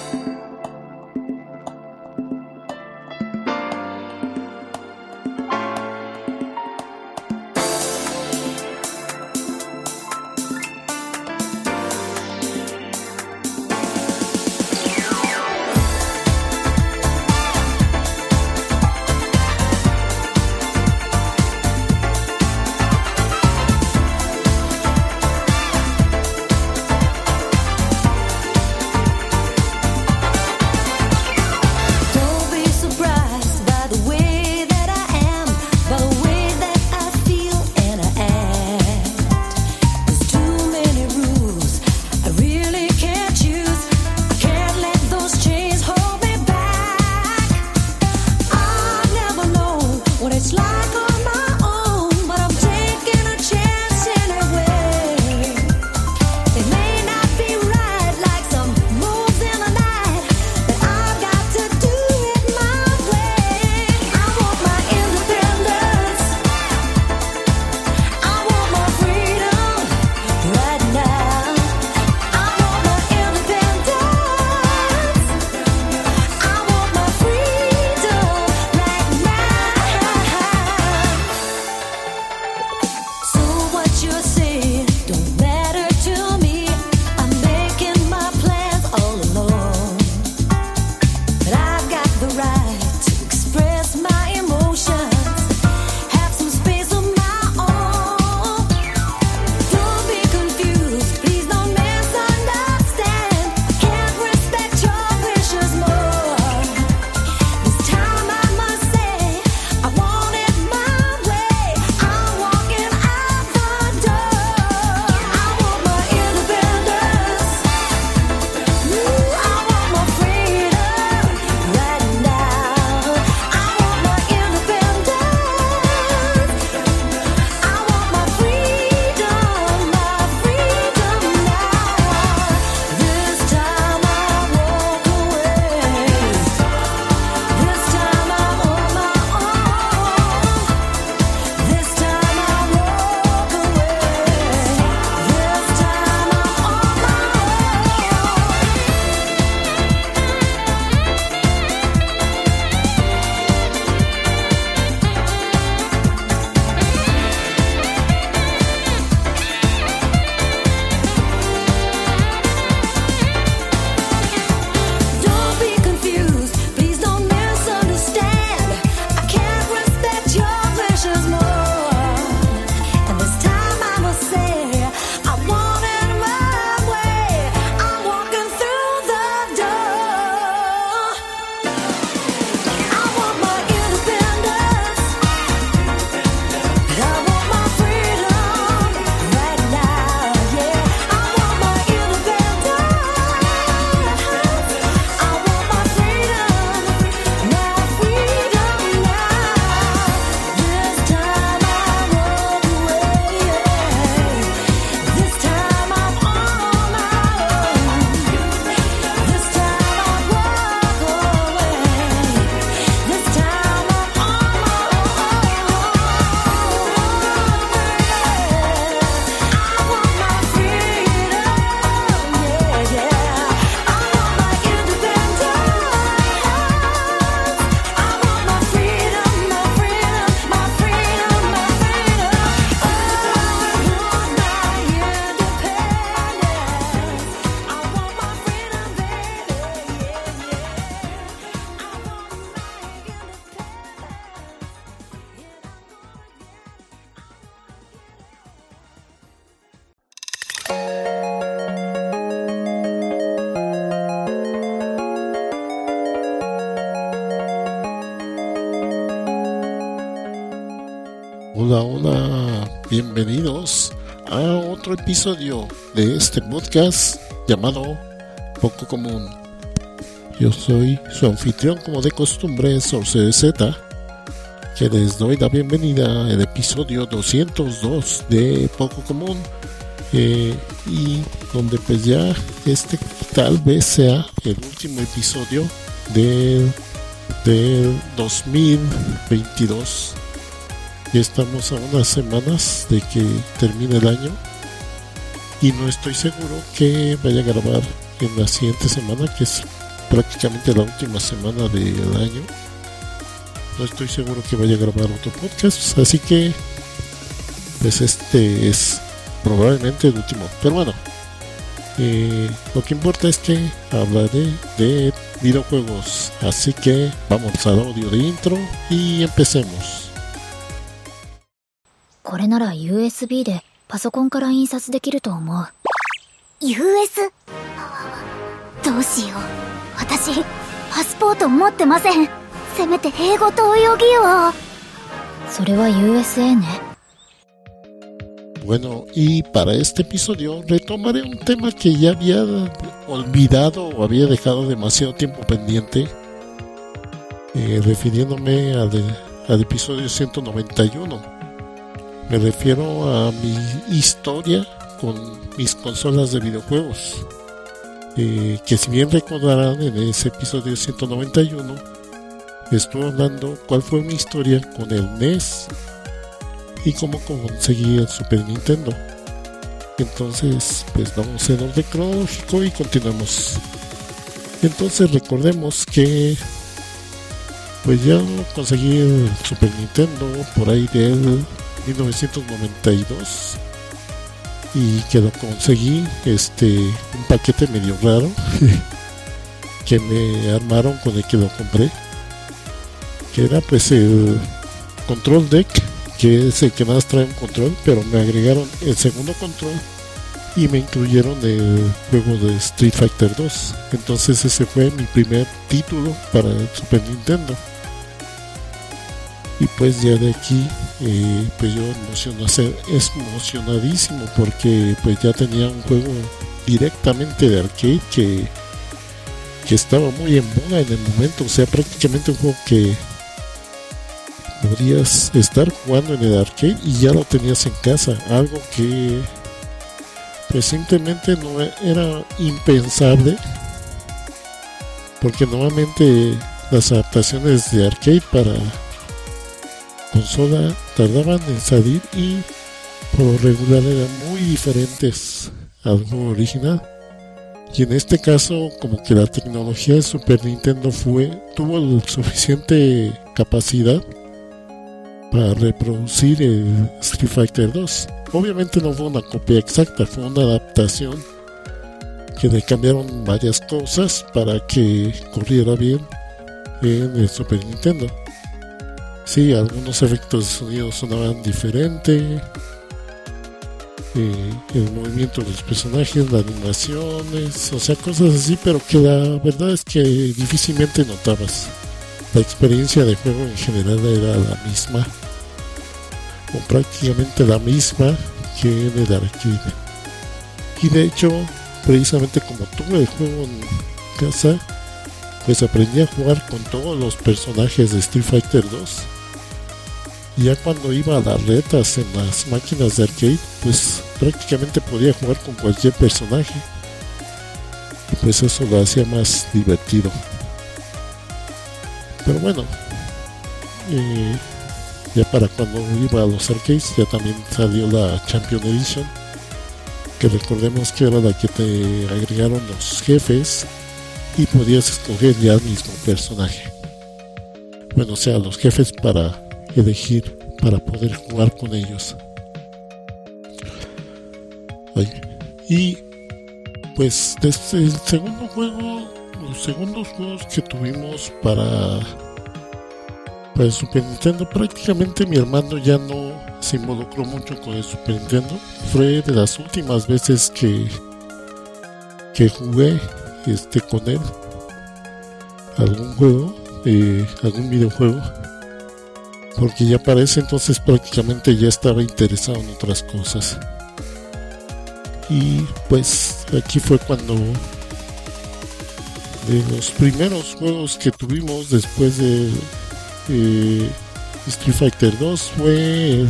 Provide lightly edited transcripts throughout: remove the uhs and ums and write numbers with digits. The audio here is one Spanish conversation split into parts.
Hola, hola, bienvenidos a otro episodio de este podcast llamado Poco Común. Yo soy su anfitrión, como de costumbre, SorceZ, que les doy la bienvenida al episodio 202 de Poco Común, y donde pues ya este tal vez sea el último episodio del 2022. Ya estamos a unas semanas de que termine el año y no estoy seguro que vaya a grabar en la siguiente semana, que es prácticamente la última semana del año. No estoy seguro que vaya a grabar otro podcast, así que pues este es probablemente el último. Pero bueno, lo que importa es que hablaré de videojuegos, así que vamos al audio de intro y empecemos. これなら USB でパソコンから印刷できると思う。 US？ どうしよう。私パスポート持ってません。せめて英語と泳ぎを。 それは USA ね。 Bueno, y para este episodio retomaré un tema que ya había olvidado o había dejado demasiado tiempo pendiente, refiriéndome al episodio 191. Me refiero a mi historia con mis consolas de videojuegos, que si bien recordarán, en ese episodio 191 estuve hablando cuál fue mi historia con el NES y cómo conseguí el Super Nintendo. Entonces pues vamos en orden cronológico y continuamos. Entonces recordemos que pues ya conseguí el Super Nintendo por ahí del 1992 y que lo conseguí un paquete medio raro que me armaron con el que lo compré, que era pues el Control Deck, que es el que más trae un control, pero me agregaron el segundo control y me incluyeron el juego de Street Fighter 2. Entonces ese fue mi primer título para el Super Nintendo. Y pues ya de aquí, pues yo emocionadísimo porque pues ya tenía un juego directamente de arcade que estaba muy en boga en el momento. O sea, prácticamente un juego que podías estar jugando en el arcade y ya lo tenías en casa, algo que pues simplemente no era impensable, porque normalmente las adaptaciones de arcade para consola tardaban en salir y por lo regular eran muy diferentes al juego original. Y en este caso, como que la tecnología de Super Nintendo tuvo la suficiente capacidad para reproducir el Street Fighter 2. Obviamente no fue una copia exacta, fue una adaptación que le cambiaron varias cosas para que corriera bien en el Super Nintendo. Sí, algunos efectos de sonido sonaban diferente, el movimiento de los personajes, las animaciones, o sea, cosas así, pero que la verdad es que difícilmente notabas. La experiencia de juego en general era la misma, o prácticamente la misma que en el arcade. Y de hecho, precisamente como tuve el juego en casa, pues aprendí a jugar con todos los personajes de Street Fighter 2. Y ya cuando iba a las retas en las máquinas de arcade, pues prácticamente podía jugar con cualquier personaje. Y pues eso lo hacía más divertido. Pero bueno, ya para cuando iba a los arcades ya también salió la Champion Edition, que recordemos que era la que te agregaron los jefes y podías escoger ya el mismo personaje. Bueno, o sea, los jefes para elegir para poder jugar con ellos. Y pues desde el segundo juego, los segundos juegos que tuvimos para el Super Nintendo, prácticamente mi hermano ya no se involucró mucho con el Super Nintendo. Fue de las últimas veces que jugué con él algún juego, algún videojuego, porque ya para ese entonces prácticamente ya estaba interesado en otras cosas. Y pues aquí fue cuando de los primeros juegos que tuvimos después de Street Fighter 2 fue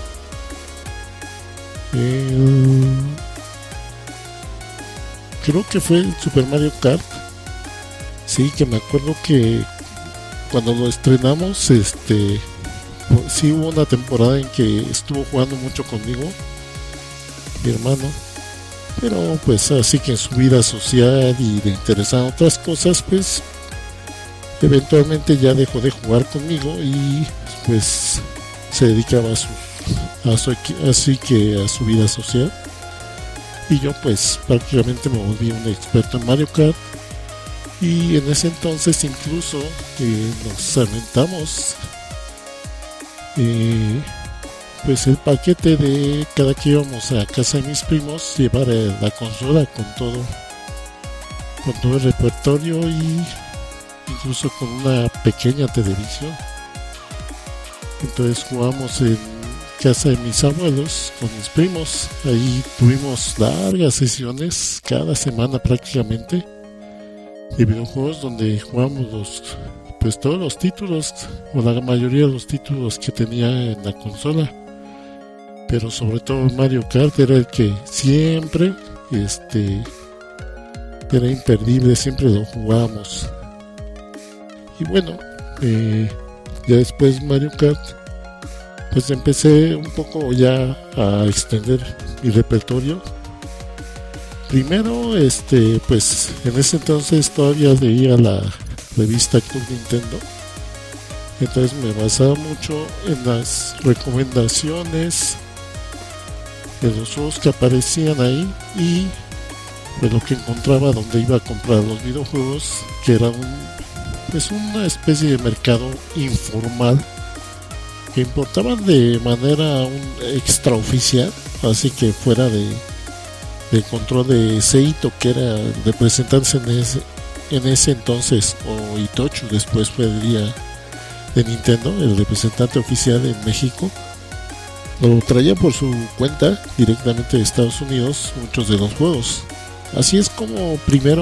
creo que fue el Super Mario Kart. Sí, que me acuerdo que cuando lo estrenamos, sí hubo una temporada en que estuvo jugando mucho conmigo, mi hermano, Pero pues así que en su vida social y le interesaban otras cosas, pues eventualmente ya dejó de jugar conmigo y pues se dedicaba así que a su vida social. Y yo pues prácticamente me volví un experto en Mario Kart. Y en ese entonces incluso nos aventamos pues el paquete de cada que íbamos a casa de mis primos, llevar la consola con todo el repertorio y incluso con una pequeña televisión. Entonces jugamos en casa de mis abuelos con mis primos. Ahí tuvimos largas sesiones cada semana prácticamente de videojuegos donde jugamos todos los títulos o la mayoría de los títulos que tenía en la consola, pero sobre todo Mario Kart era el que siempre era imperdible, siempre lo jugábamos. Y bueno, ya después Mario Kart pues empecé un poco ya a extender mi repertorio. Primero, pues en ese entonces todavía leía la revista Club Nintendo. Entonces me basaba mucho en las recomendaciones de los juegos que aparecían ahí y de lo que encontraba donde iba a comprar los videojuegos, que era una especie de mercado informal que importaban de manera extraoficial, así que fuera de control de Seito, que era el representante en ese entonces, o Itochu, después fue el día de Nintendo, el representante oficial en México. Lo traía por su cuenta directamente de Estados Unidos muchos de los juegos. Así es como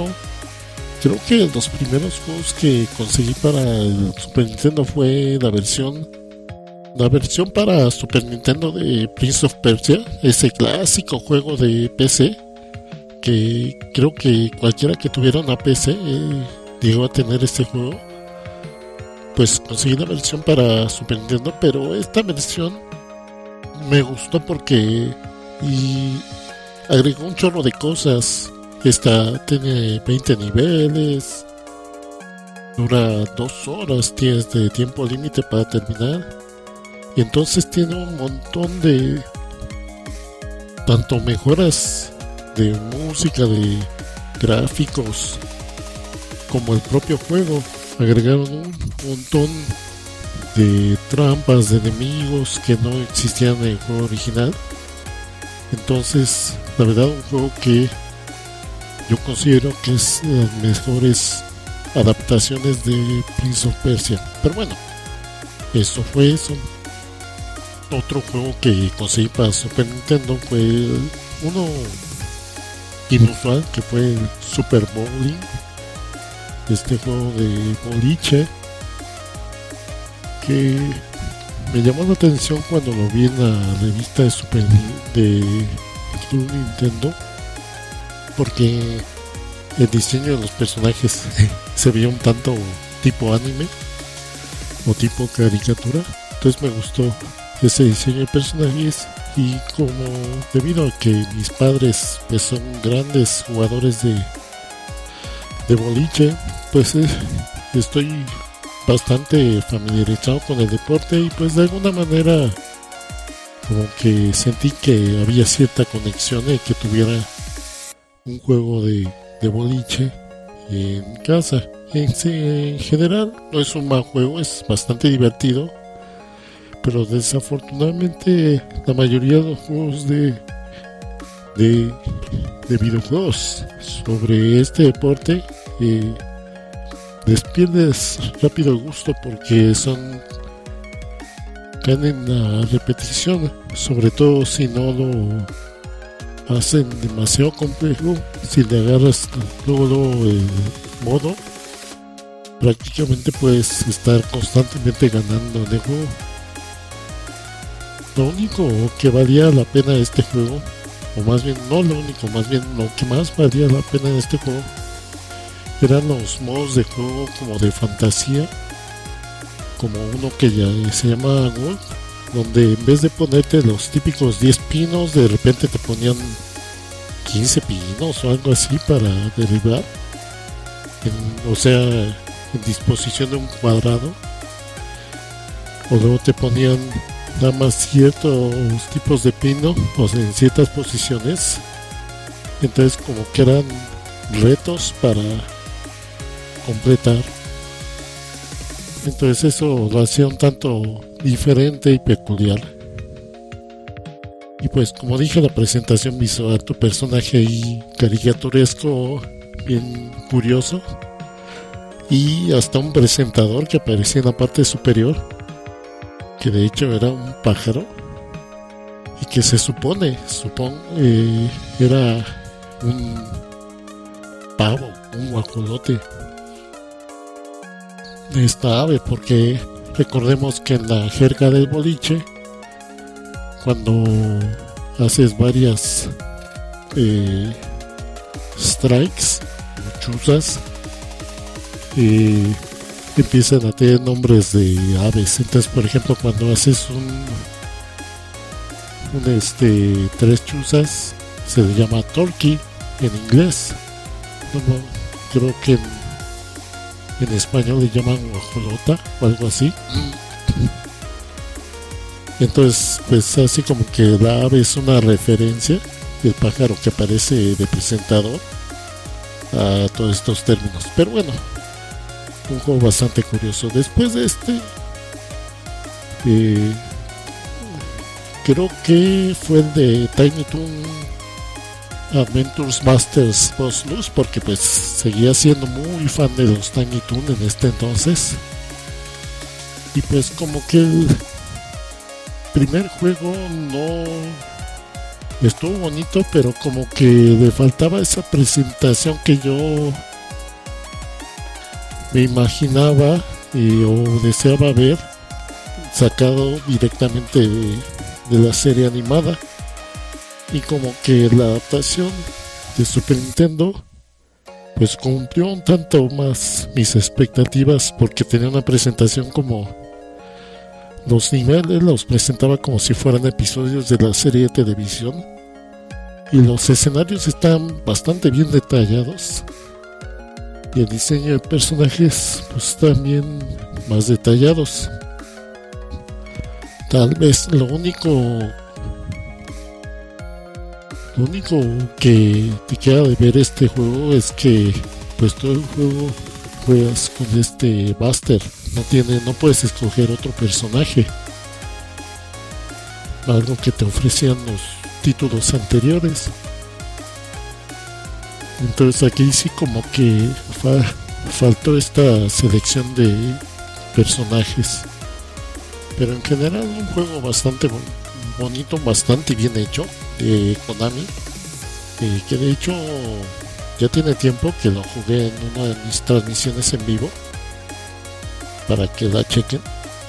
creo que los primeros juegos que conseguí para el Super Nintendo fue la versión para Super Nintendo de Prince of Persia, ese clásico juego de PC que creo que cualquiera que tuviera una PC llegó a tener este juego. Pues conseguí la versión para Super Nintendo, pero esta versión me gustó porque agregó un chorro de cosas. Tiene 20 niveles, dura 2 horas, tienes de tiempo límite para terminar. Y entonces tiene un montón de tanto mejoras de música, de gráficos, como el propio juego. Agregaron un montón de trampas, de enemigos que no existían en el juego original. Entonces, la verdad, un juego que yo considero que es de las mejores adaptaciones de Prince of Persia. Pero bueno, eso fue eso. Otro juego que conseguí para Super Nintendo fue uno inusual, que fue el Super Bowling, este juego de boliche que me llamó la atención cuando lo vi en la revista de Club Nintendo, porque el diseño de los personajes se veía un tanto tipo anime o tipo caricatura. Entonces me gustó ese diseño de personajes, y como debido a que mis padres pues son grandes jugadores de boliche, pues estoy bastante familiarizado con el deporte, y pues de alguna manera como que sentí que había cierta conexión de que tuviera un juego de boliche en casa. En general no es un mal juego, es bastante divertido, pero desafortunadamente la mayoría de los juegos de videojuegos sobre este deporte les pierdes rápido el gusto, porque caen en la repetición, sobre todo si no lo hacen demasiado complejo. Si le agarras luego el modo, prácticamente puedes estar constantemente ganando en el juego. Lo único que valía la pena de este juego, o más bien no lo único, más bien lo que más valía la pena de este juego, eran los modos de juego como de fantasía, como uno que ya se llama Gold, donde en vez de ponerte los típicos 10 pinos, de repente te ponían 15 pinos o algo así para derribar, o sea, en disposición de un cuadrado. O luego te ponían nada más ciertos tipos de pino, o sea, en ciertas posiciones. Entonces como que eran retos para completar. Entonces eso lo hacía un tanto diferente y peculiar. Y pues como dije, la presentación visual, tu personaje ahí caricaturesco, bien curioso, y hasta un presentador que aparecía en la parte superior, que de hecho era un pájaro, y que se supone era un pavo, un guajolote de esta ave, porque recordemos que en la jerga del boliche, cuando haces varias strikes o chuzas, empiezan a tener nombres de aves. Entonces, por ejemplo, cuando haces tres chuzas, se le llama turkey en inglés. Creo que en español le llaman guajolota o algo así. Entonces, pues así como que la ave es una referencia del pájaro que aparece de presentador a todos estos términos. Pero bueno, un juego bastante curioso. Después de creo que fue el de Tiny Toon Adventures Masters Boss Luz, porque pues seguía siendo muy fan de los Tiny Toon en este entonces. Y pues como que el primer juego no estuvo bonito, pero como que le faltaba esa presentación que yo me imaginaba o deseaba ver sacado directamente de la serie animada. Y como que la adaptación de Super Nintendo pues cumplió un tanto más mis expectativas, porque tenía una presentación como los niveles los presentaba como si fueran episodios de la serie de televisión, y los escenarios están bastante bien detallados, y el diseño de personajes pues también más detallados. Tal vez lo único que te queda de ver este juego es que pues todo el juego juegas con este Buster, no puedes escoger otro personaje, algo que te ofrecían los títulos anteriores. Entonces aquí sí como que faltó esta selección de personajes, pero en general un juego bastante bonito, bastante bien hecho de Konami, que de hecho ya tiene tiempo que lo jugué en una de mis transmisiones en vivo, para que la chequen.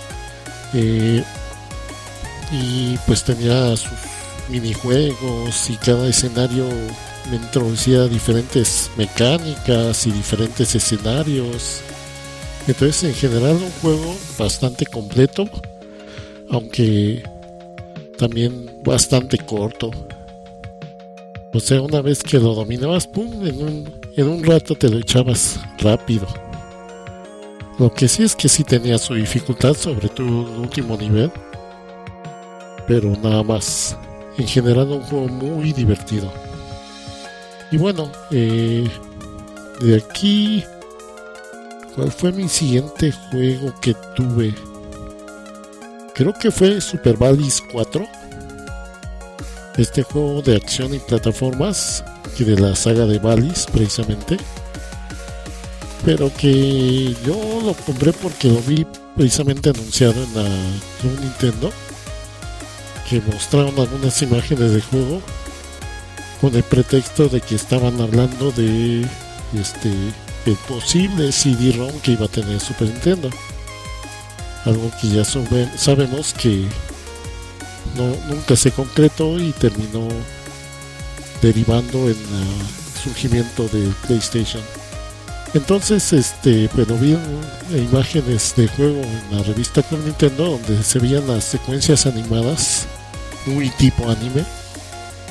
Y pues tenía sus minijuegos, y cada escenario me introducía diferentes mecánicas y diferentes escenarios. Entonces en general un juego bastante completo, aunque también bastante corto. O sea, una vez que lo dominabas, ¡pum!, en un rato te lo echabas rápido. Lo que sí es que sí tenía su dificultad, sobre todo el último nivel, pero nada más. En general un juego muy divertido. Y bueno, de aquí, ¿cuál fue mi siguiente juego que tuve? Creo que fue Super Ballis 4. Este juego de acción y plataformas, que de la saga de Ballis precisamente, pero que yo lo compré porque lo vi precisamente anunciado en la Club Nintendo, que mostraron algunas imágenes de juego con el pretexto de que estaban hablando de el posible CD-ROM que iba a tener Super Nintendo, algo que ya sabemos que nunca se concretó y terminó derivando en el surgimiento del PlayStation. Entonces bueno, vi imágenes de juego en la revista Club Nintendo, donde se veían las secuencias animadas muy tipo anime,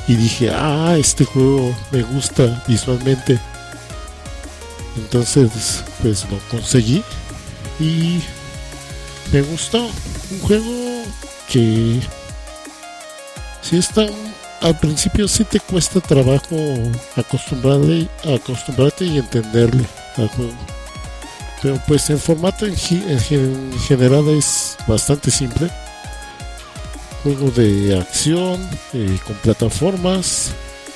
y dije, este juego me gusta visualmente. Entonces pues lo conseguí y me gustó. Un juego que sí está, al principio sí te cuesta trabajo acostumbrarte y entenderle al juego, pero pues el formato en general es bastante simple. Juego de acción con plataformas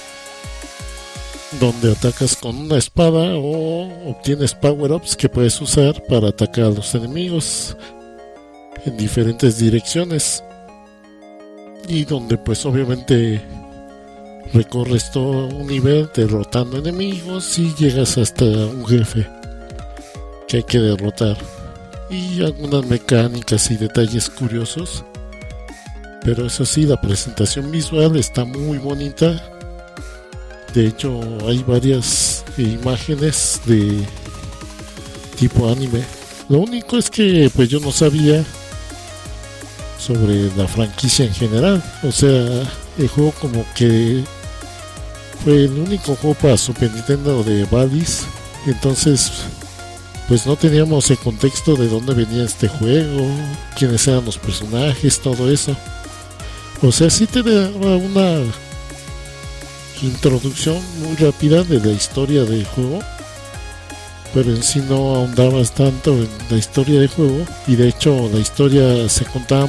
donde atacas con una espada o obtienes power-ups que puedes usar para atacar a los enemigos en diferentes direcciones, y donde pues obviamente recorres todo un nivel derrotando enemigos y llegas hasta un jefe que hay que derrotar, y algunas mecánicas y detalles curiosos. Pero eso sí, la presentación visual está muy bonita. De hecho hay varias imágenes de tipo anime. Lo único es que pues yo no sabía sobre la franquicia en general. O sea, el juego como que fue el único juego para Super Nintendo de Valis. Entonces pues no teníamos el contexto de dónde venía este juego, quiénes eran los personajes, todo eso. O sea, sí te daba una introducción muy rápida de la historia del juego, pero en sí no ahondabas tanto en la historia del juego, y de hecho la historia se contaba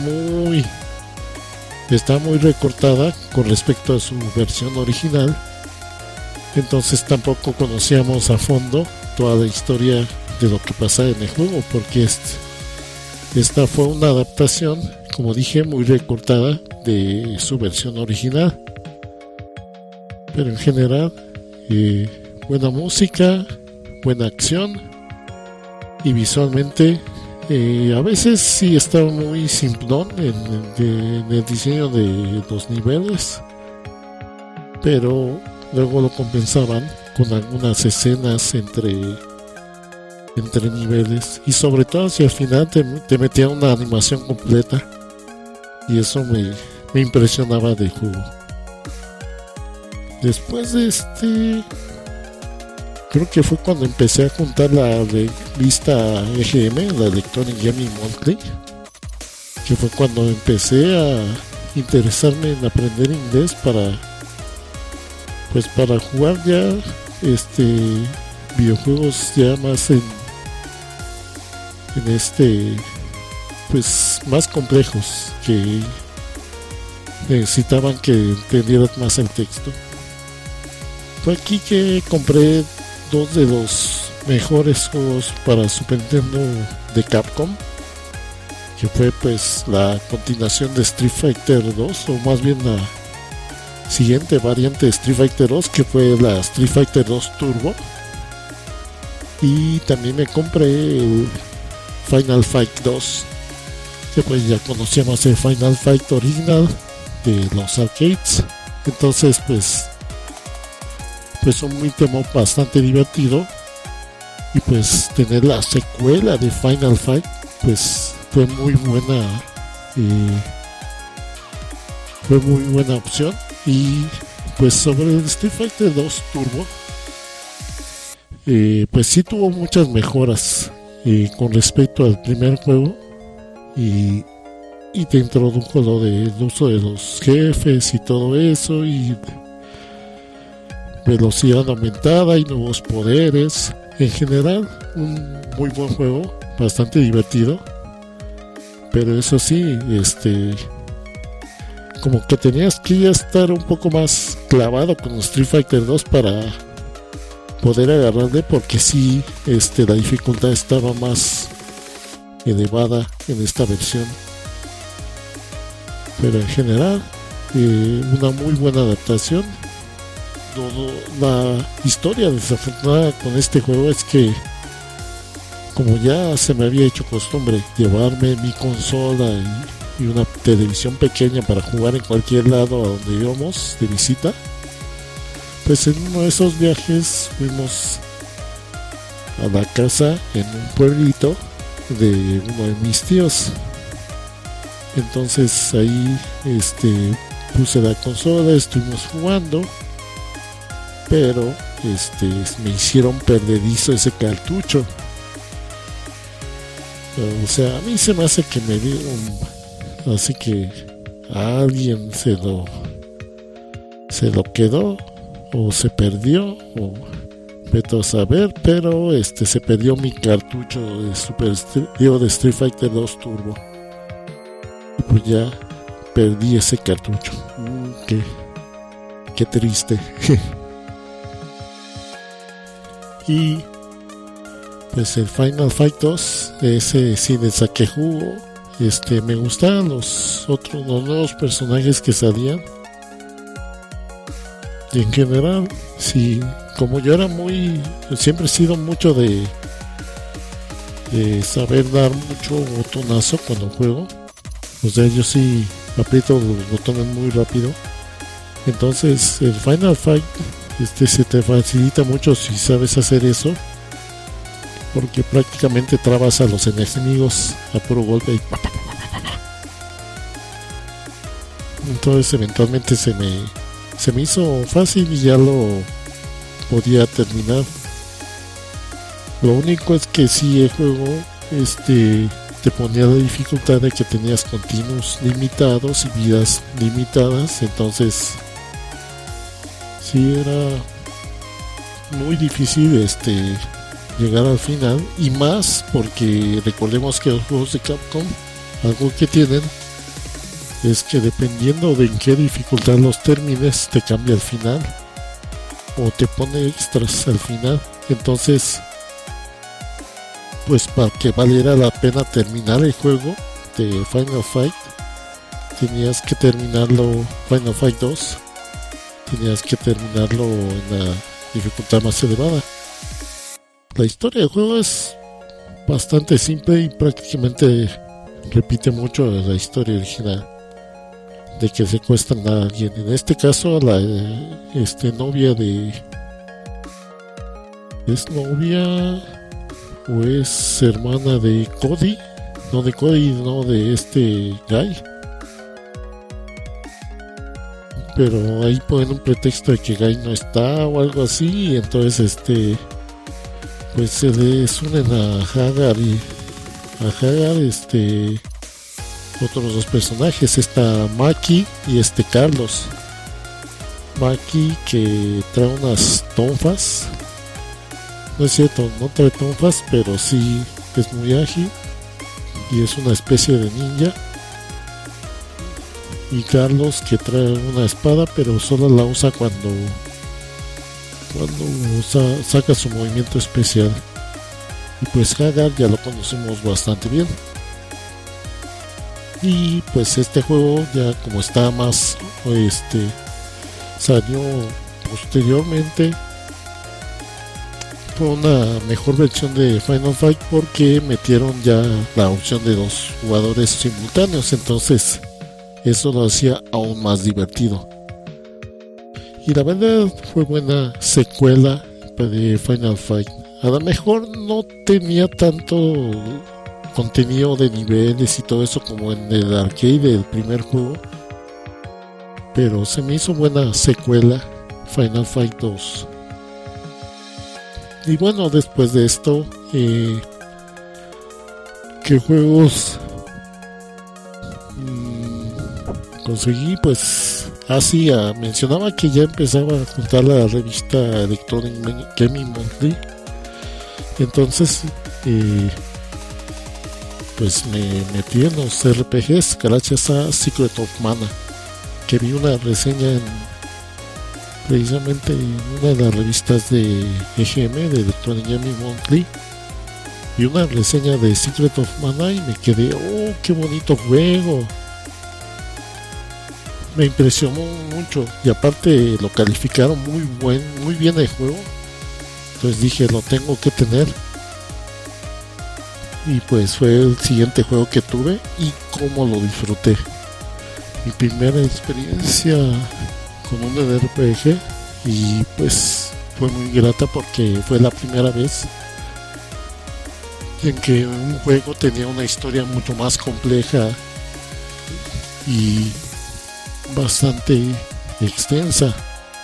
está muy recortada con respecto a su versión original. Entonces tampoco conocíamos a fondo toda la historia de lo que pasaba en el juego, porque esta fue una adaptación, como dije, muy recortada de su versión original. Pero en general, buena música, buena acción, y visualmente a veces sí estaba muy simplón en el diseño de los niveles, pero luego lo compensaban con algunas escenas entre niveles, y sobre todo hacia el final te metía una animación completa, y eso me impresionaba del juego. Después de creo que fue cuando empecé a juntar la revista EGM, la Electronic Gaming Monthly, que fue cuando empecé a interesarme en aprender inglés para jugar ya videojuegos ya más pues más complejos, que necesitaban que entendieras más el texto. Fue aquí que compré dos de los mejores juegos para Super Nintendo de Capcom, que fue pues la continuación de Street Fighter 2, o más bien la siguiente variante de Street Fighter 2, que fue la Street Fighter 2 Turbo. Y también me compré el Final Fight 2, que pues ya conocíamos el Final Fight original de los arcades. Entonces pues un tema bastante divertido, y pues tener la secuela de Final Fight pues fue muy buena opción. Y pues sobre el Street Fighter 2 Turbo, pues sí tuvo muchas mejoras con respecto al primer juego, y te introdujo lo del uso de los jefes y todo eso, y velocidad aumentada y nuevos poderes. En general, un muy buen juego, bastante divertido. Pero eso sí, como que tenías que ya estar un poco más clavado con Street Fighter 2 para poder agarrarle, porque sí, la dificultad estaba más elevada en esta versión. Pero en general, una muy buena adaptación. La historia desafortunada con este juego es que, como ya se me había hecho costumbre llevarme mi consola y una televisión pequeña para jugar en cualquier lado a donde íbamos de visita, pues en uno de esos viajes fuimos a la casa en un pueblito de uno de mis tíos. Entonces ahí puse la consola, estuvimos jugando, pero me hicieron perdedizo ese cartucho. O sea, a mí se me hace que me dieron, así que a alguien se lo quedó o se perdió o vete a saber, pero se perdió mi cartucho de de Street Fighter 2 Turbo. Y pues ya perdí ese cartucho. Qué triste. Y pues el Final Fight 2, ese sí le saqué jugo. Me gustaban los nuevos personajes que salían. Y en general, sí, como yo era siempre he sido mucho de saber dar mucho botonazo cuando juego. O sea, yo sí aprieto los botones muy rápido. Entonces el Final Fight se te facilita mucho si sabes hacer eso, porque prácticamente trabas a los enemigos a puro golpe y entonces eventualmente se me hizo fácil y ya lo podía terminar. Lo único es que sí el juego te ponía la dificultad de que tenías continuos limitados y vidas limitadas, entonces sí era muy difícil llegar al final, y más porque recordemos que los juegos de Capcom, algo que tienen es que dependiendo de en qué dificultad los termines, te cambia el final o te pone extras al final. Entonces, pues para que valiera la pena terminar el juego de Final Fight, tenías que terminarlo, Final Fight 2, tenías que terminarlo en la dificultad más elevada. La historia del juego es bastante simple y prácticamente repite mucho la historia original, de que secuestran a alguien, en este caso la novia ¿es novia o es hermana de Cody? No de Cody, no de Guy. Pero ahí ponen un pretexto de que Guy no está o algo así, y entonces pues se les unen a Hagar otros dos personajes, esta Maki y Carlos. Maki, que trae unas tonfas, no es cierto, no trae tonfas, pero sí es muy ágil y es una especie de ninja. Y Carlos, que trae una espada, pero solo la usa cuando saca su movimiento especial. Y pues Hagar ya lo conocemos bastante bien. Y pues este juego, ya como está más salió posteriormente, fue una mejor versión de Final Fight porque metieron ya la opción de 2 jugadores simultáneos, entonces eso lo hacía aún más divertido. Y la verdad fue buena secuela de Final Fight. A lo mejor no tenía tanto contenido de niveles y todo eso como en el arcade del primer juego, pero se me hizo buena secuela Final Fight 2. Y bueno, después de esto, ¿qué juegos conseguí? Pues mencionaba que ya empezaba a juntar la revista Electronic Gaming Monthly. Entonces pues me metí en los RPGs gracias a Secret of Mana, que vi una reseña precisamente en una de las revistas de EGM, de Electronic Gaming Monthly, y una reseña de Secret of Mana y me quedé, qué bonito juego, me impresionó mucho, y aparte lo calificaron muy bien el juego. Entonces dije, lo tengo que tener. Y pues fue el siguiente juego que tuve y cómo lo disfruté. Mi primera experiencia con un RPG, y pues fue muy grata porque fue la primera vez en que un juego tenía una historia mucho más compleja y bastante extensa.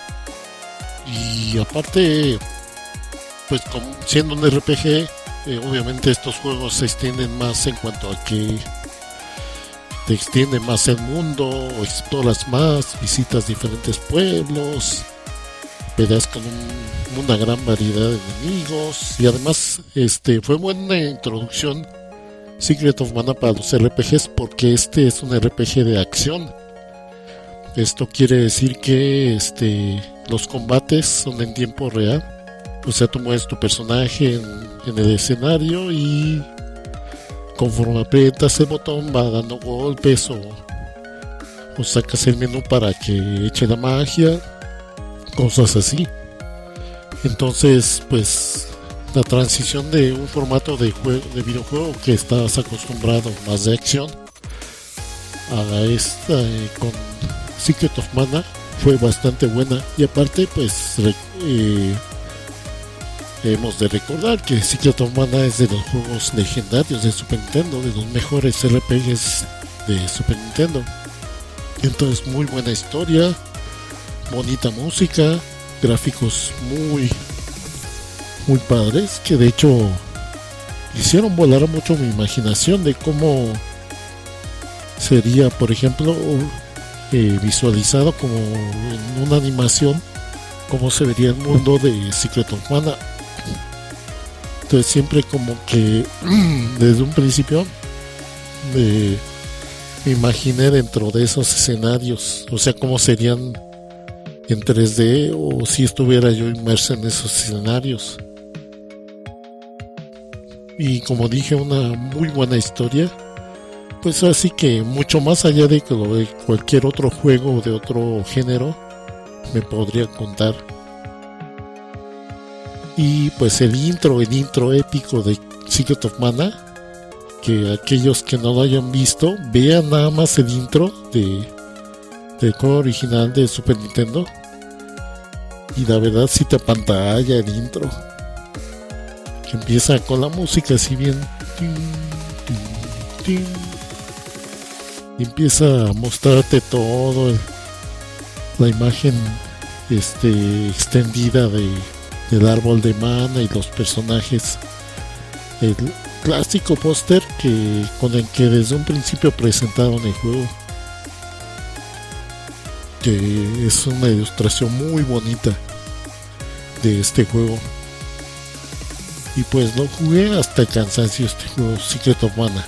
Y aparte, pues siendo un RPG, obviamente estos juegos se extienden más en cuanto a que te extiende más el mundo, exploras más, visitas diferentes pueblos, peleas con una gran variedad de enemigos. Y además fue buena introducción Secret of Mana para los RPGs, porque este es un RPG de acción. Esto quiere decir que los combates son en tiempo real. O sea, tú mueves tu personaje en el escenario y conforme aprietas el botón va dando golpes o sacas el menú para que eche la magia, cosas así. Entonces, pues la transición de un formato de videojuego que estás acostumbrado más de acción a esta con Secret of Mana fue bastante buena. Y aparte, pues hemos de recordar que Secret of Mana es de los juegos legendarios de Super Nintendo, de los mejores RPGs de Super Nintendo. Entonces, muy buena historia, bonita música, gráficos muy padres, que de hecho hicieron volar mucho mi imaginación de cómo sería, por ejemplo, visualizado como en una animación, cómo se vería el mundo de Secret of Mana. Entonces siempre como que desde un principio me imaginé dentro de esos escenarios, o sea, cómo serían en 3D o si estuviera yo inmerso en esos escenarios. Y como dije, una muy buena historia, pues así que mucho más allá de que lo de cualquier otro juego de otro género me podría contar. Y pues el intro épico de Secret of Mana, que aquellos que no lo hayan visto vean nada más el intro del juego original de Super Nintendo, y la verdad sí te apantalla el intro, que empieza con la música así bien y empieza a mostrarte todo la imagen extendida del árbol de mana y los personajes, el clásico póster con el que desde un principio presentaron el juego, que es una ilustración muy bonita de este juego. Y pues lo jugué hasta el cansancio, este juego Secret of Mana.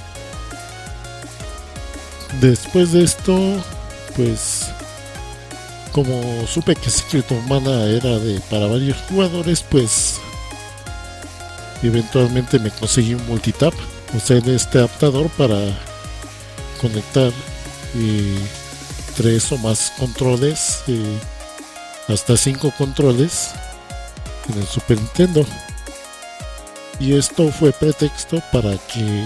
Después de esto, pues como supe que Secret of Mana era para varios jugadores, pues eventualmente me conseguí un multitap, o sea, este adaptador para conectar 3 o más controles, hasta 5 controles en el Super Nintendo. Y esto fue pretexto para que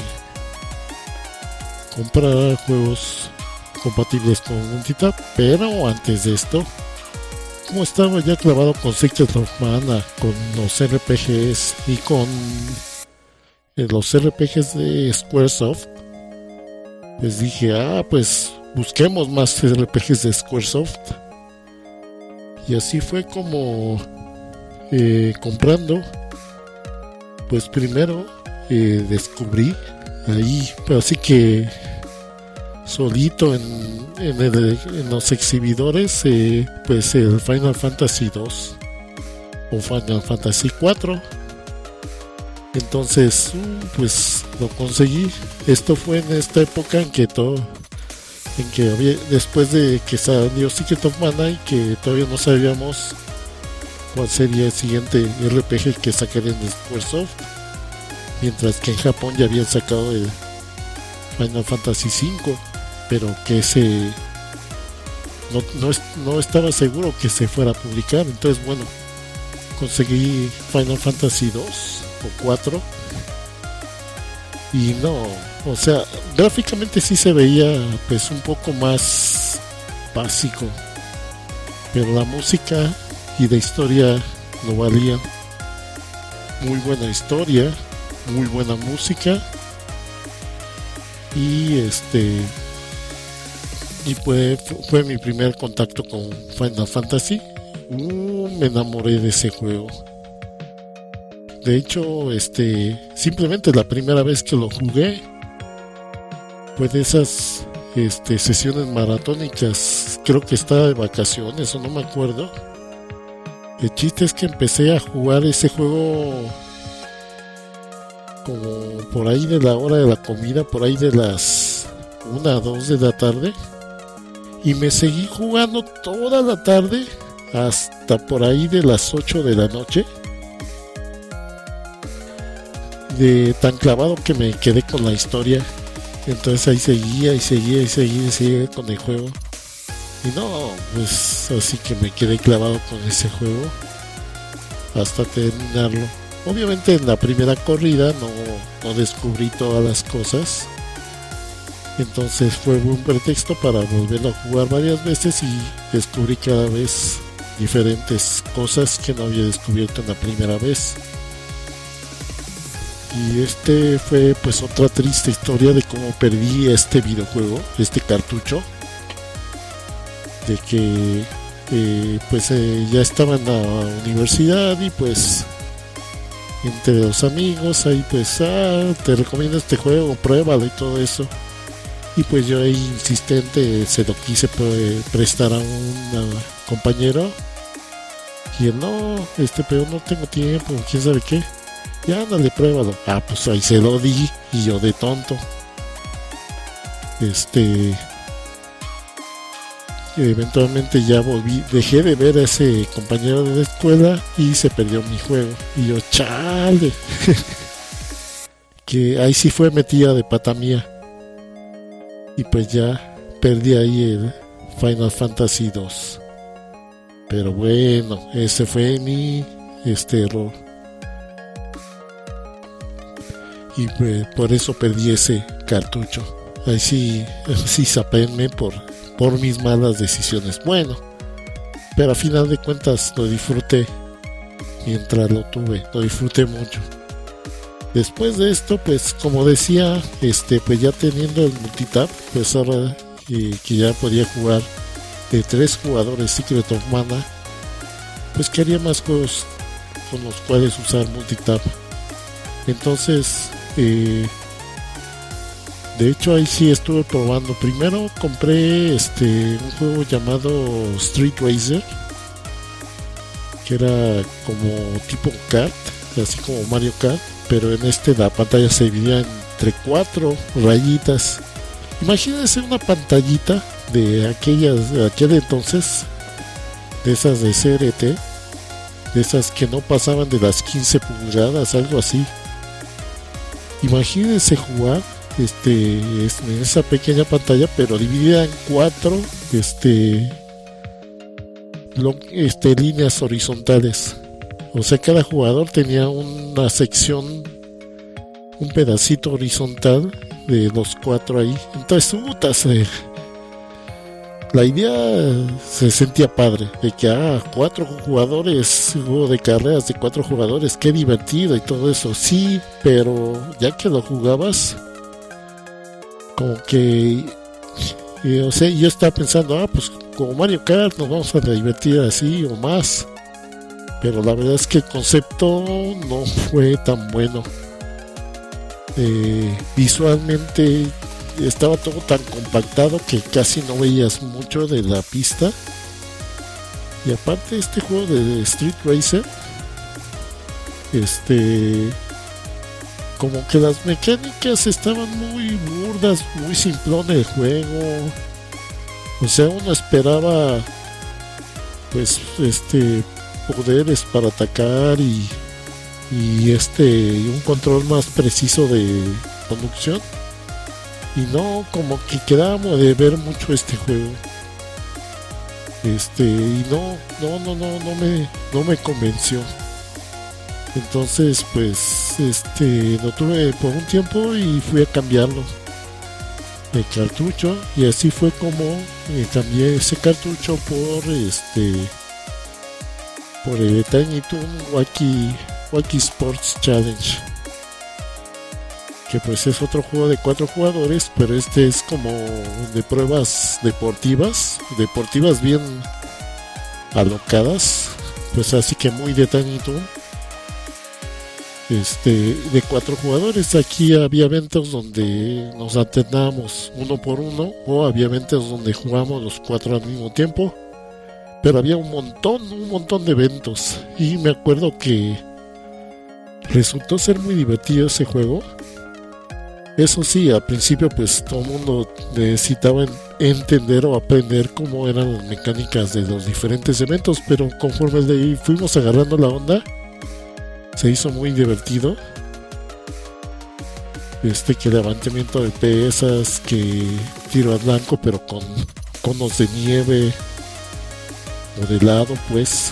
comprara juegos compatibles con multitap. Pero antes de esto, como estaba ya clavado con Secret of Mana, con los RPGs y con los RPGs de Squaresoft, pues dije, pues busquemos más RPGs de Squaresoft. Y así fue como comprando, pues primero descubrí ahí, pero así que solito en los exhibidores, pues el Final Fantasy 2 o Final Fantasy 4. Entonces pues lo conseguí. Esto fue en esta época en que después de que salió Secret of Mana y que todavía no sabíamos cuál sería el siguiente RPG que sacarían de Squaresoft, mientras que en Japón ya habían sacado el Final Fantasy 5, pero que no estaba seguro que se fuera a publicar. Entonces bueno, conseguí Final Fantasy 2 o 4 y o sea, gráficamente sí se veía pues un poco más básico, pero la música y la historia lo valían. Muy buena historia, muy buena música, y y fue mi primer contacto con Final Fantasy. Me enamoré de ese juego. De hecho, simplemente la primera vez que lo jugué fue de esas sesiones maratónicas. Creo que estaba de vacaciones o no me acuerdo. El chiste es que empecé a jugar ese juego como por ahí de la hora de la comida, por ahí de las 1 a 2 de la tarde, y me seguí jugando toda la tarde hasta por ahí de las 8 de la noche, de tan clavado que me quedé con la historia. Entonces ahí seguía con el juego, y no, pues así que me quedé clavado con ese juego hasta terminarlo. Obviamente en la primera corrida no descubrí todas las cosas, entonces fue un pretexto para volverlo a jugar varias veces y descubrí cada vez diferentes cosas que no había descubierto en la primera vez. Y fue pues otra triste historia de cómo perdí este videojuego, este cartucho, de que ya estaba en la universidad y pues entre los amigos ahí pues te recomiendo este juego, pruébalo y todo eso, y pues yo ahí insistente se lo quise prestar a un compañero y él no, pero no tengo tiempo, quién sabe qué, ya ándale, pruébalo. Pues ahí se lo di y yo de tonto eventualmente ya dejé de ver a ese compañero de la escuela y se perdió mi juego. Y yo, chale, que ahí sí fue metida de pata mía. Y pues ya perdí ahí el Final Fantasy 2. Pero bueno, ese fue mi error. Y por eso perdí ese cartucho. Ahí sí sapéenme por mis malas decisiones. Bueno, pero a final de cuentas lo disfruté mientras lo tuve, lo disfruté mucho. Después de esto, pues como decía, pues ya teniendo el multitap, pues ahora que ya podía jugar de 3 jugadores Secret of Mana, pues quería más juegos con los cuales usar multitap. Entonces de hecho ahí sí estuve probando. Primero compré un juego llamado Street Racer, que era como tipo kart, así como Mario Kart, pero en la pantalla se dividía entre 4 rayitas. Imagínense una pantallita de aquel entonces, de esas de CRT, de esas que no pasaban de las 15 pulgadas, algo así. Imagínense jugar en esa pequeña pantalla, pero dividida en 4 líneas horizontales. O sea, cada jugador tenía una sección, un pedacito horizontal de los 4 ahí. Entonces, la idea se sentía padre, de que 4 jugadores, juego de carreras de 4 jugadores, qué divertido y todo eso. Sí, pero ya que lo jugabas, como que yo estaba pensando, pues como Mario Kart nos vamos a divertir así o más, pero la verdad es que el concepto no fue tan bueno. Visualmente estaba todo tan compactado que casi no veías mucho de la pista, y aparte este juego de Street Racer, como que las mecánicas estaban muy burdas, muy simplón el juego. O sea, uno esperaba pues poderes para atacar y un control más preciso de conducción, y no, como que quedábamos de ver mucho este juego. Y no me convenció. Entonces pues lo tuve por un tiempo y fui a cambiarlo de cartucho, y así fue como cambié ese cartucho por el Tiny Toon Wacky Sports Challenge. que pues es otro juego de 4 jugadores, pero este es como de pruebas deportivas bien alocadas, pues así que muy de Tiny Toon, de 4 jugadores. Aquí había eventos donde nos alternábamos uno por uno, o había eventos donde jugábamos los 4 al mismo tiempo, pero había un montón de eventos, y me acuerdo que resultó ser muy divertido ese juego. Eso sí, al principio pues todo el mundo necesitaba entender o aprender cómo eran las mecánicas de los diferentes eventos, pero conforme de ahí fuimos agarrando la onda, se hizo muy divertido. Que levantamiento de pesas, que tiro al blanco pero con conos de nieve o de helado, pues,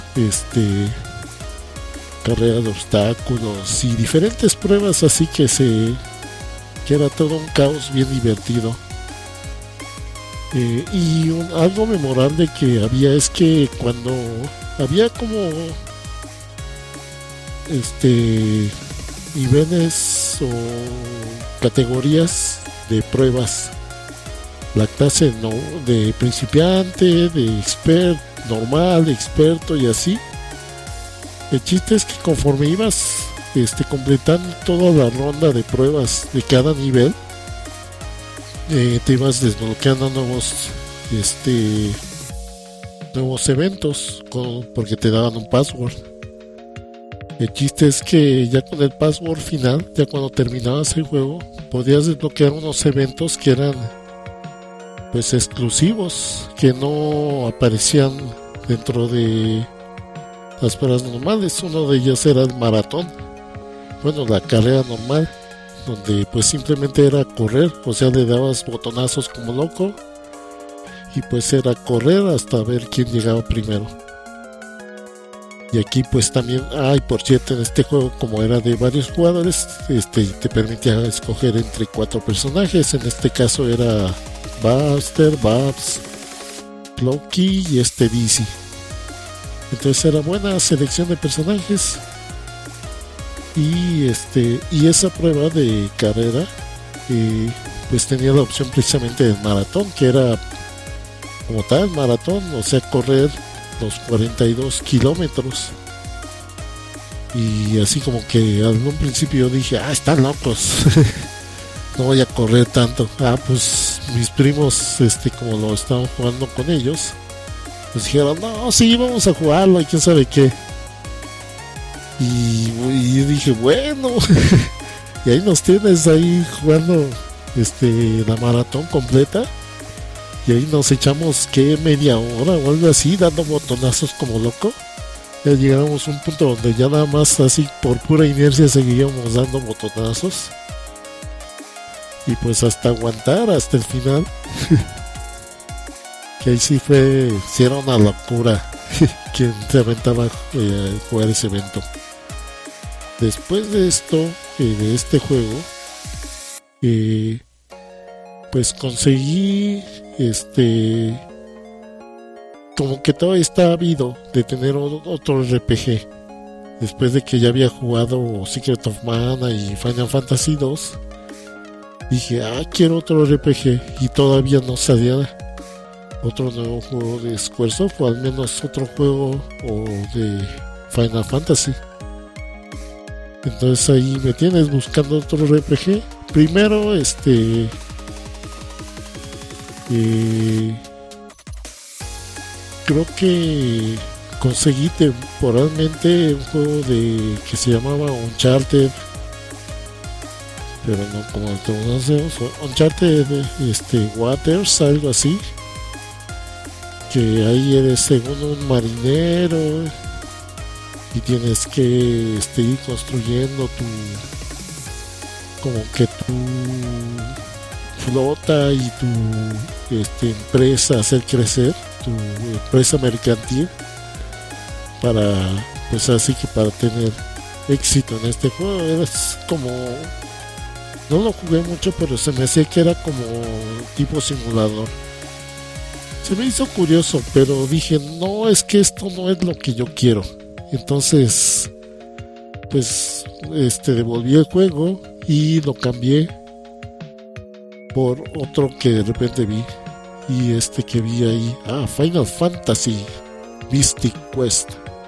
carrera de obstáculos y diferentes pruebas, así que era todo un caos bien divertido. Y algo memorable que había es que cuando había como niveles o categorías de pruebas, la clase de principiante, de expert, normal, experto y así. El chiste es que conforme ibas completando toda la ronda de pruebas de cada nivel, te ibas desbloqueando nuevos eventos porque te daban un password. El chiste es que ya con el password final, ya cuando terminabas el juego, podías desbloquear unos eventos que eran pues exclusivos, que no aparecían dentro de las pruebas normales. Uno de ellos era el maratón, bueno, la carrera normal, donde pues simplemente era correr, o sea, le dabas botonazos como loco y pues era correr hasta ver quién llegaba primero. Y aquí pues también, por cierto, en este juego, como era de varios jugadores, te permitía escoger entre 4 personajes. En este caso era Buster, Babs, Loki y Dizzy. Entonces era buena selección de personajes. Y esa prueba de carrera pues tenía la opción precisamente del maratón, que era como tal maratón, o sea, correr los 42 kilómetros. Y así como que en un principio yo dije, están locos, no voy a correr tanto. Pues mis primos, como lo estaban jugando con ellos, pues dijeron, no, sí, vamos a jugarlo y quién sabe qué. Y yo dije, bueno, y ahí nos tienes ahí jugando la maratón completa. Y ahí nos echamos media hora o algo así, dando botonazos como loco. Ya llegamos a un punto donde ya nada más así por pura inercia seguíamos dando botonazos. Y pues hasta aguantar hasta el final. Que ahí sí era una locura quien se aventaba a jugar ese evento. Después de esto, de este juego, pues conseguí como que todavía está habido de tener otro RPG. Después de que ya había jugado Secret of Mana y Final Fantasy 2, dije, quiero otro RPG, y todavía no salía otro nuevo juego de Squaresoft, o al menos otro juego de Final Fantasy. Entonces ahí me tienes buscando otro RPG. Primero creo que conseguí temporalmente un juego que se llamaba Uncharted, pero no como el que conocemos, Uncharted Waters, algo así, que ahí eres según un marinero y tienes que ir construyendo tu flota y tu empresa, hacer crecer tu empresa mercantil para pues así que para tener éxito en este juego. Es como, no lo jugué mucho, pero se me hacía que era como tipo simulador. Se me hizo curioso, pero dije, no, es que esto no es lo que yo quiero. Entonces pues devolví el juego y lo cambié por otro que de repente vi. Y que vi ahí, Final Fantasy Mystic Quest.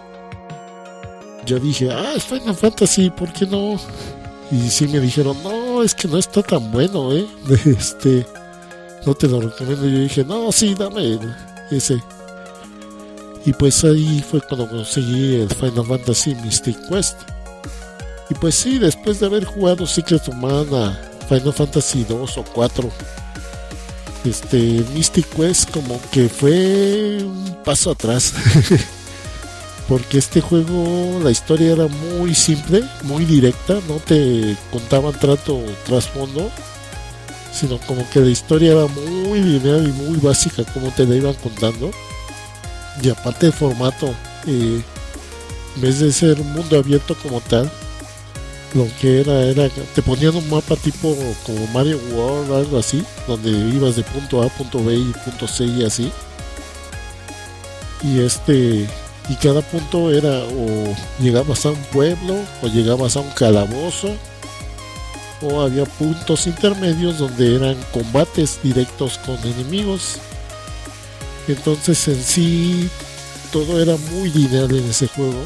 Yo dije, es Final Fantasy, ¿por qué no? Y sí me dijeron, no, es que no está tan bueno, no te lo recomiendo. Yo dije, no, sí, dame ese. Y pues ahí fue cuando conseguí el Final Fantasy Mystic Quest. Y pues sí, después de haber jugado Secret of Mana, Final Fantasy 2 o 4, Mystic Quest como que fue un paso atrás. Porque este juego, la historia era muy simple, muy directa, no te contaban trasfondo, sino como que la historia era muy lineal y muy básica como te la iban contando. Y aparte el formato, en vez de ser mundo abierto como tal, lo que era te ponían un mapa tipo como Mario World o algo así, donde ibas de punto A a punto B y punto C y así. Y cada punto era o llegabas a un pueblo o llegabas a un calabozo, o había puntos intermedios donde eran combates directos con enemigos. Entonces en sí todo era muy lineal en ese juego.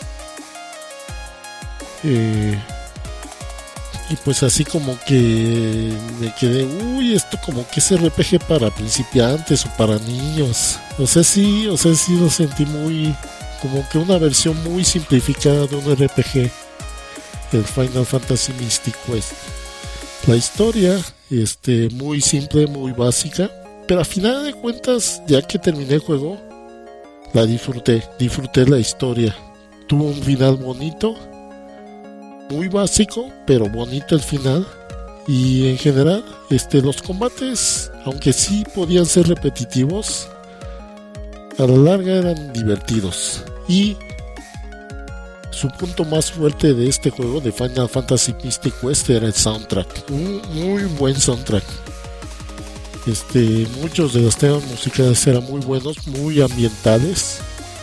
Y pues así como que me quedé, esto como que es RPG para principiantes o para niños. O sea, sí lo sentí muy, como que una versión muy simplificada de un RPG, el Final Fantasy Mystic Quest. La historia, muy simple, muy básica, pero a final de cuentas, ya que terminé el juego, la disfruté la historia. Tuvo un final bonito, muy básico, pero bonito el final. Y en general, los combates, aunque sí podían ser repetitivos, a la larga eran divertidos. Y su punto más fuerte de este juego, de Final Fantasy Mystic Quest, era el soundtrack. Un muy buen soundtrack. Muchos de los temas musicales eran muy buenos, muy ambientales.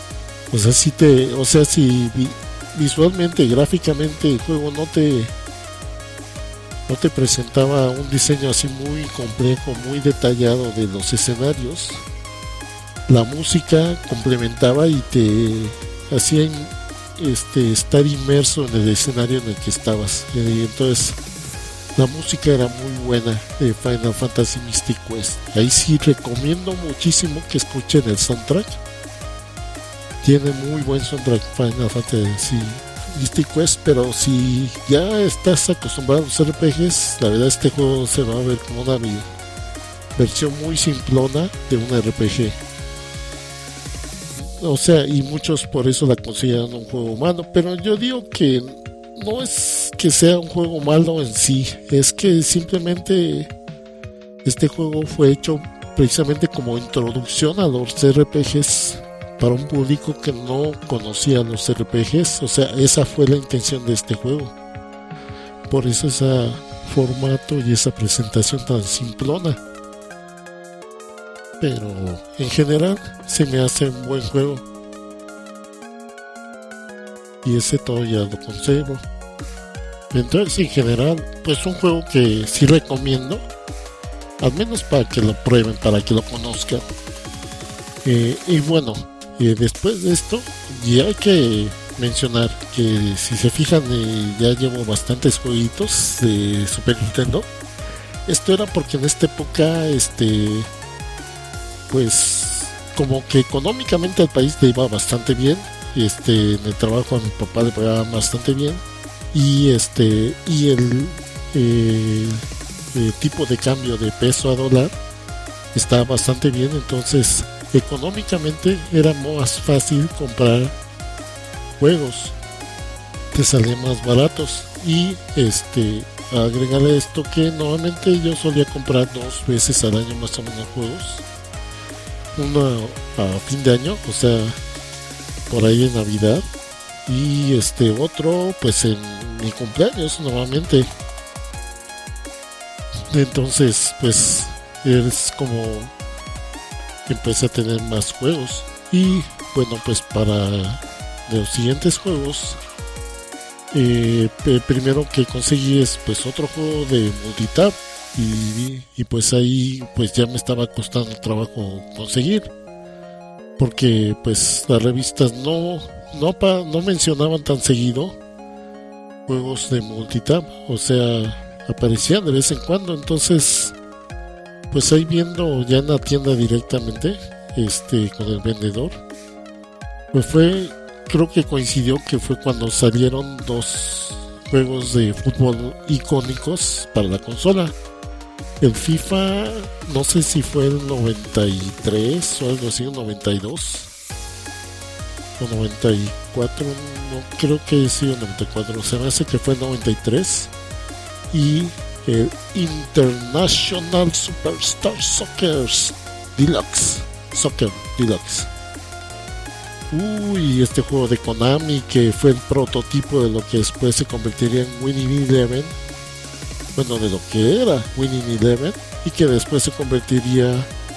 Si visualmente, gráficamente el juego no te presentaba un diseño así muy complejo, muy detallado de los escenarios, la música complementaba y te hacía estar inmerso en el escenario en el que estabas. Y entonces la música era muy buena de Final Fantasy Mystic Quest. Ahí sí recomiendo muchísimo que escuchen el soundtrack. Tiene muy buen soundtrack Final Fantasy Mystic Quest, pero si ya estás acostumbrado a los RPGs, la verdad este juego se va a ver como una versión muy simplona de un RPG. O sea, y muchos por eso la consideran un juego malo, pero yo digo que no es que sea un juego malo en sí, es que simplemente este juego fue hecho precisamente como introducción a los RPGs para un público que no conocía los RPGs. O sea, esa fue la intención de este juego. Por eso ese formato y esa presentación tan simplona. Pero en general se me hace un buen juego. Y ese todavía lo conservo. Entonces en general, pues un juego que sí recomiendo, al menos para que lo prueben, para que lo conozcan. Y bueno, después de esto ya hay que mencionar que si se fijan, ya llevo bastantes jueguitos de Super Nintendo. Esto era porque en esta época pues como que económicamente al país le iba bastante bien. En el trabajo a mi papá le pagaban bastante bien, y el tipo de cambio de peso a dólar está bastante bien. Entonces económicamente era más fácil comprar juegos, te salían más baratos. Y agregarle esto que normalmente yo solía comprar 2 veces al año más o menos juegos, uno a fin de año, o sea por ahí en Navidad, y otro pues en mi cumpleaños normalmente. Entonces pues es como empecé a tener más juegos. Y bueno, pues para los siguientes juegos primero que conseguí es pues otro juego de multitap y pues ahí pues ya me estaba costando trabajo conseguir, porque pues las revistas no mencionaban tan seguido juegos de multitap, o sea, aparecían de vez en cuando. Entonces pues ahí viendo ya en la tienda directamente con el vendedor, pues creo que coincidió que fue cuando salieron dos juegos de fútbol icónicos para la consola. El FIFA, no sé si fue el 93 o algo así, el 92 o 94, no creo que haya sido el 94, se me hace que fue el 93, y el International Superstar Soccer Deluxe. Este juego de Konami, que fue el prototipo de lo que después se convertiría en Winning Eleven, bueno, de lo que era Winning Eleven, y que después se convertiría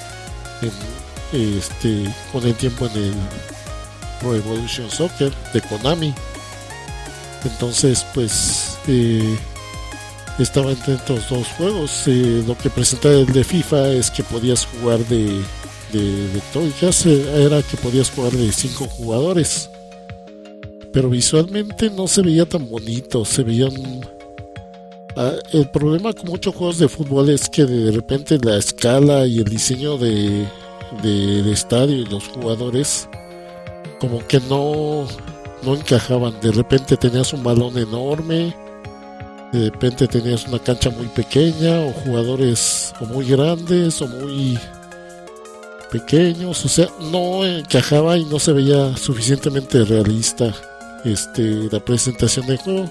con el tiempo en el Pro Evolution Soccer de Konami. Entonces pues estaba entre estos dos juegos. Lo que presentaba el de FIFA es que podías jugar de todo, y era que podías jugar de 5 jugadores, pero visualmente no se veía tan bonito, se veían... el problema con muchos juegos de fútbol es que de repente la escala y el diseño de estadio y los jugadores como que no encajaban. De repente tenías un balón enorme, de repente tenías una cancha muy pequeña, o jugadores o muy grandes o muy pequeños, o sea, no encajaba y no se veía suficientemente realista la presentación del juego.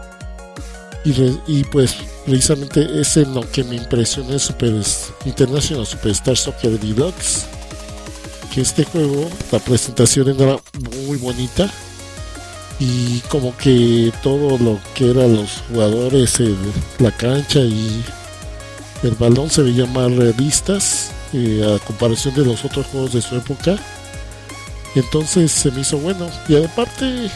Y pues precisamente es en lo que me impresionó International Superstar Soccer Deluxe, que este juego, la presentación era muy bonita, y como que todo lo que eran los jugadores, la cancha y el balón se veían más realistas a comparación de los otros juegos de su época. Entonces se me hizo bueno, y aparte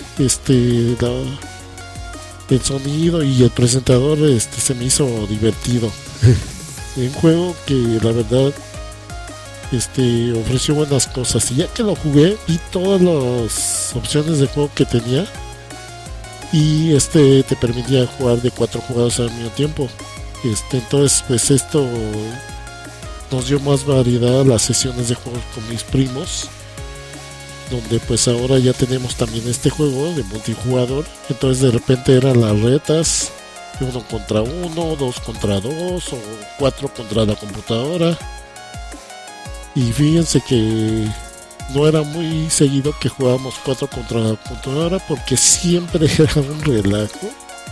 el sonido y el presentador se me hizo divertido. Un juego que la verdad ofreció buenas cosas, y ya que lo jugué vi todas las opciones de juego que tenía, y te permitía jugar de 4 jugadores al mismo tiempo. Entonces pues esto nos dio más variedad a las sesiones de juegos con mis primos, donde pues ahora ya tenemos también este juego de multijugador. Entonces de repente eran las retas de 1 contra 1, 2 contra 2 o 4 contra la computadora. Y fíjense que no era muy seguido que jugábamos 4 contra la computadora, porque siempre era un relajo.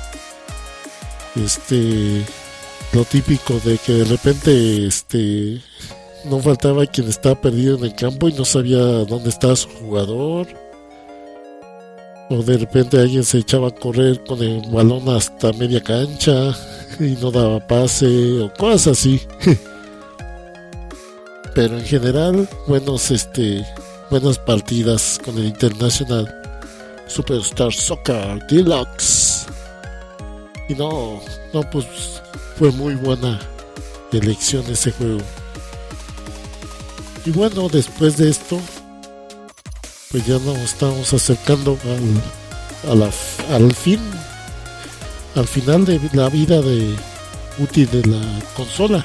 Lo típico de que de repente no faltaba quien estaba perdido en el campo y no sabía dónde estaba su jugador, o de repente alguien se echaba a correr con el balón hasta media cancha y no daba pase, o cosas así. Pero en general buenas partidas con el International Superstar Soccer Deluxe. Y pues fue muy buena elección ese juego. Y bueno, después de esto pues ya nos estamos acercando al final de la vida útil de la consola.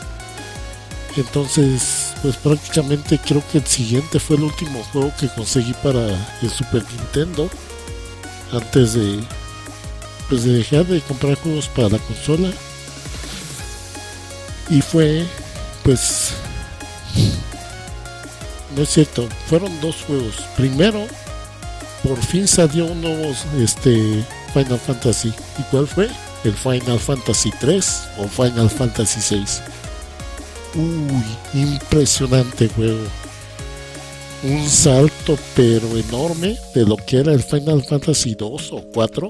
Entonces pues prácticamente creo que el siguiente fue el último juego que conseguí para el Super Nintendo, antes de dejar de comprar juegos para la consola. Y fue pues... no es cierto, fueron 2 juegos. Primero, por fin salió un nuevo Final Fantasy. ¿Y cuál fue? El Final Fantasy 3 o Final Fantasy 6. Impresionante juego. Un salto pero enorme de lo que era el Final Fantasy 2 o 4.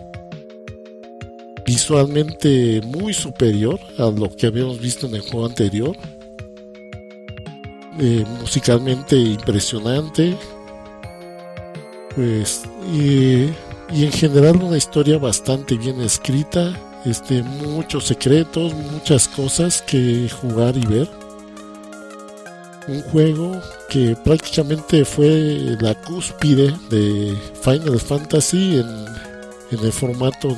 Visualmente muy superior a lo que habíamos visto en el juego anterior. Musicalmente impresionante, pues, y y en general una historia bastante bien escrita, muchos secretos, muchas cosas que jugar y ver. Un juego que prácticamente fue la cúspide de Final Fantasy en el formato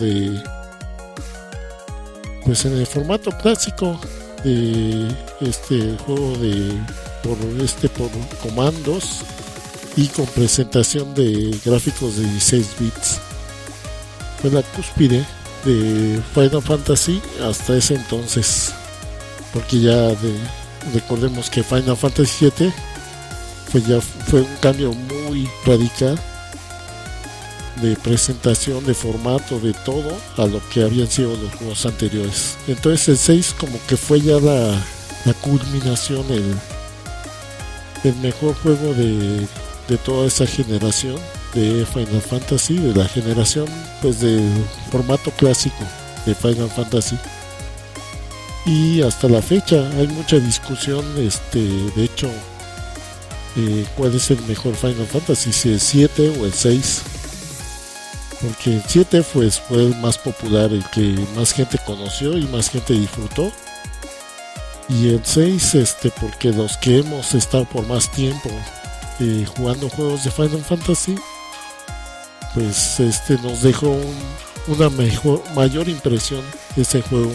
en el formato clásico de este juego por comandos y con presentación de gráficos de 16 bits. Fue la cúspide de Final Fantasy hasta ese entonces, porque ya recordemos que Final Fantasy VII fue un cambio muy radical de presentación, de formato, de todo a lo que habían sido los juegos anteriores. Entonces el 6 como que fue ya la culminación, el mejor juego de toda esa generación de Final Fantasy, de la generación pues del formato clásico de Final Fantasy. Y hasta la fecha hay mucha discusión, de hecho, cuál es el mejor Final Fantasy, si el 7 o el 6, porque el 7 pues fue el más popular, el que más gente conoció y más gente disfrutó, y el 6 porque los que hemos estado por más tiempo jugando juegos de Final Fantasy, pues nos dejó una mayor impresión ese juego.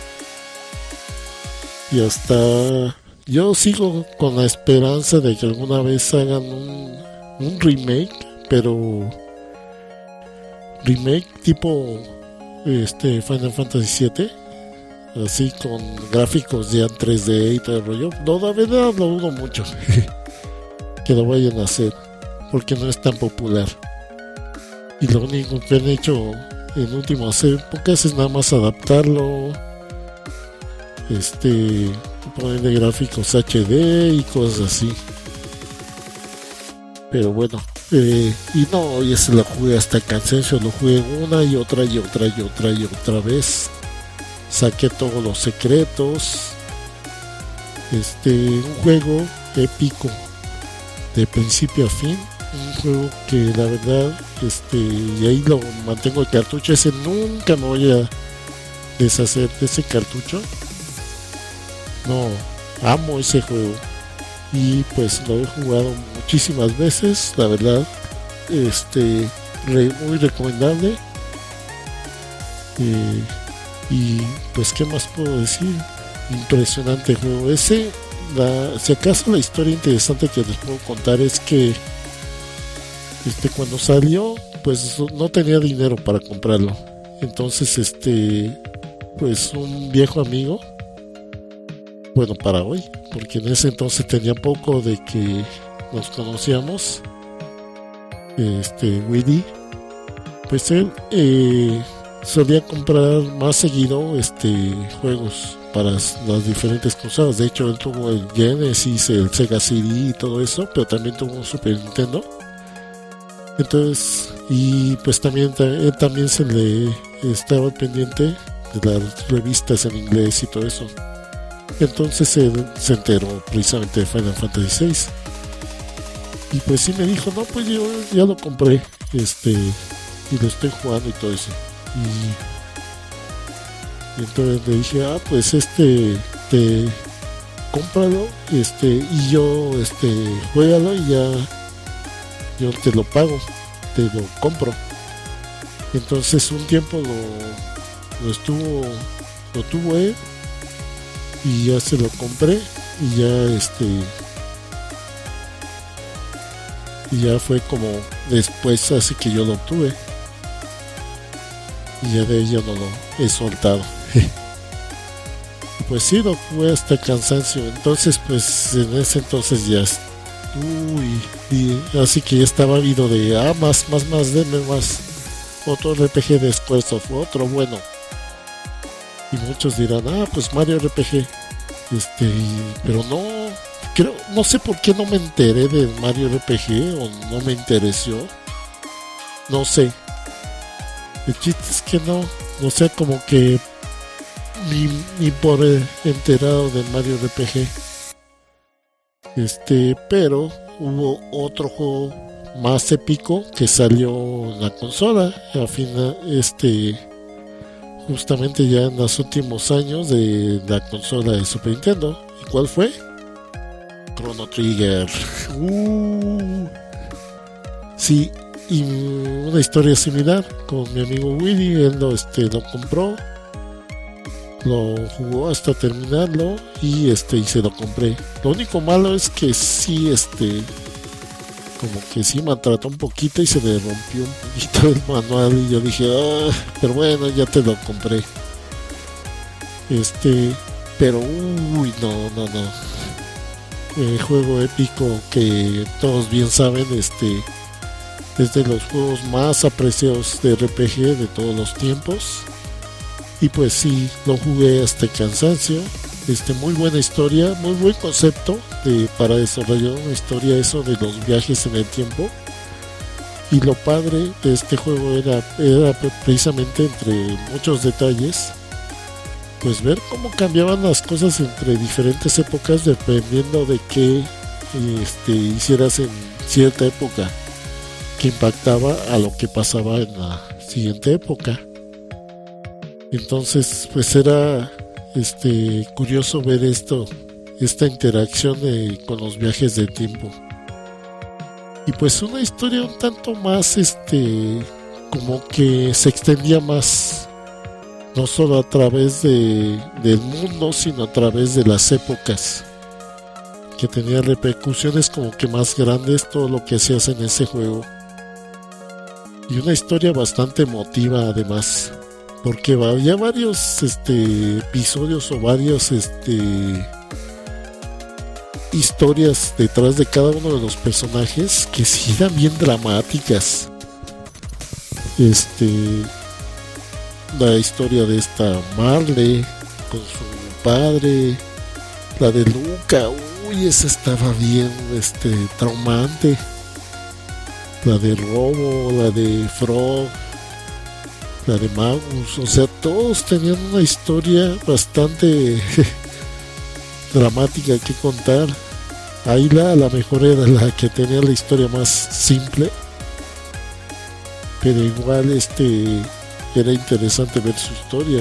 Y hasta yo sigo con la esperanza de que alguna vez hagan un remake, pero remake tipo Final Fantasy VII, así con gráficos ya en 3D y todo el rollo. No, la verdad lo dudo mucho que lo vayan a hacer, porque no es tan popular, y lo único que han hecho en últimas épocas es nada más adaptarlo, ponerle gráficos HD y cosas así. Pero bueno, y ese lo jugué hasta cansancio, lo jugué una y otra vez, saqué todos los secretos. Un juego épico de principio a fin, un juego que la verdad, y ahí lo mantengo, el cartucho ese, nunca me voy a deshacer de ese cartucho. No, amo ese juego y pues lo he jugado muchísimas veces, la verdad, muy recomendable. Y pues qué más puedo decir, impresionante juego ese. Si acaso la historia interesante que les puedo contar es que cuando salió pues no tenía dinero para comprarlo, entonces pues un viejo amigo, bueno, para hoy, porque en ese entonces tenía poco de que nos conocíamos, Willy, pues él solía comprar más seguido juegos para las diferentes consolas. De hecho, él tuvo el Genesis, el Sega CD y todo eso, pero también tuvo un Super Nintendo. Entonces, y pues él también se le estaba pendiente de las revistas en inglés y todo eso. Entonces él se enteró precisamente de Final Fantasy VI. Y pues sí me dijo, no, pues yo ya lo compré, y lo estoy jugando y todo eso. Y entonces le dije, pues cómpralo, y yo, juégalo y ya yo te lo pago, te lo compro. Entonces un tiempo lo tuvo él, y ya se lo compré, y ya fue como después, así que yo lo obtuve, y ya de ella no lo he soltado. Y pues sí, lo jugué hasta cansancio. Entonces pues en ese entonces ya y así que ya estaba habido de más, denme más, otro RPG de Squaresoft, otro bueno. Y muchos dirán, pues Mario RPG, pero no sé por qué no me enteré de Mario RPG, o no me interesó, no sé. El chiste es que no sé, como que ni por enterado del Mario RPG. Pero hubo otro juego más épico que salió en la consola a final, justamente ya en los últimos años de la consola de Super Nintendo. ¿Y cuál fue? Chrono Trigger. Sí, y una historia similar con mi amigo Willy. Él lo compró, lo jugó hasta terminarlo y se lo compré. Lo único malo es que sí, como que sí maltrató un poquito y se le rompió un poquito el manual, y yo dije, pero bueno, ya te lo compré. Pero no. El juego épico que todos bien saben, es de los juegos más apreciados de RPG de todos los tiempos. Y pues sí, lo jugué hasta el cansancio. Muy buena historia, muy buen concepto para desarrollar una historia, eso de los viajes en el tiempo. Y lo padre de este juego era precisamente, entre muchos detalles, pues ver cómo cambiaban las cosas entre diferentes épocas dependiendo de qué hicieras en cierta época, que impactaba a lo que pasaba en la siguiente época. Entonces pues era curioso ver esta interacción con los viajes del tiempo. Y pues una historia un tanto más como que se extendía más, no solo a través del mundo, sino a través de las épocas, que tenía repercusiones como que más grandes todo lo que hacías en ese juego. Y una historia bastante emotiva además, porque había varios episodios o varios historias detrás de cada uno de los personajes que sí eran bien dramáticas. La historia de esta Marley con su padre, la de Luca, esa estaba bien traumante, la de Robo, la de Frog, la de Magus. O sea, todos tenían una historia bastante dramática que contar. Ayla a lo mejor era la que tenía la historia más simple, pero igual era interesante ver su historia.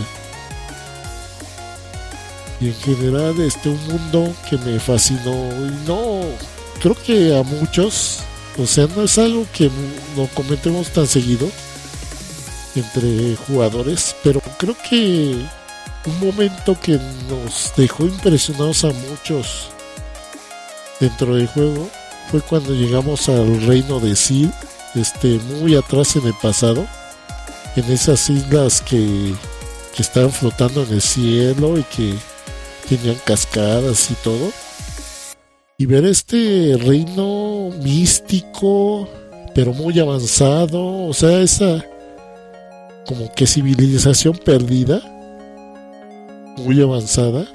Y en general un mundo que me fascinó, y no creo que a muchos, o sea, no es algo que no comentemos tan seguido entre jugadores, pero creo que un momento que nos dejó impresionados a muchos dentro del juego fue cuando llegamos al reino de Sid, muy atrás en el pasado, en esas islas que estaban flotando en el cielo y que tenían cascadas y todo, y ver este reino místico pero muy avanzado, o sea, esa como que civilización perdida, muy avanzada.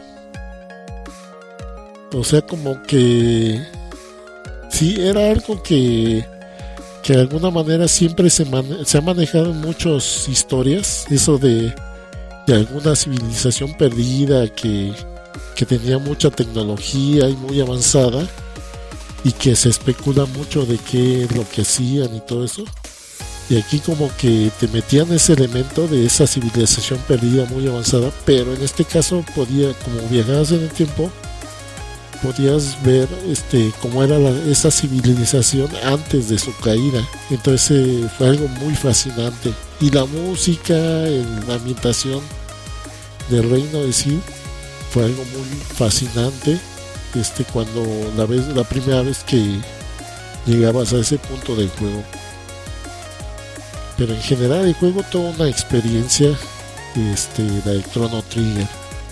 O sea, como que sí, era algo que de alguna manera siempre se ha manejado en muchas historias, eso de alguna civilización perdida que tenía mucha tecnología y muy avanzada, y que se especula mucho de qué es lo que hacían y todo eso. Y aquí como que te metían ese elemento de esa civilización perdida muy avanzada, pero en este caso como viajabas en el tiempo, podías ver cómo era esa civilización antes de su caída. Entonces fue algo muy fascinante. Y la música, la ambientación del reino de Sid fue algo muy fascinante. Cuando la primera vez que llegabas a ese punto del juego. Pero en general el juego toda una experiencia, la de Chrono Trigger.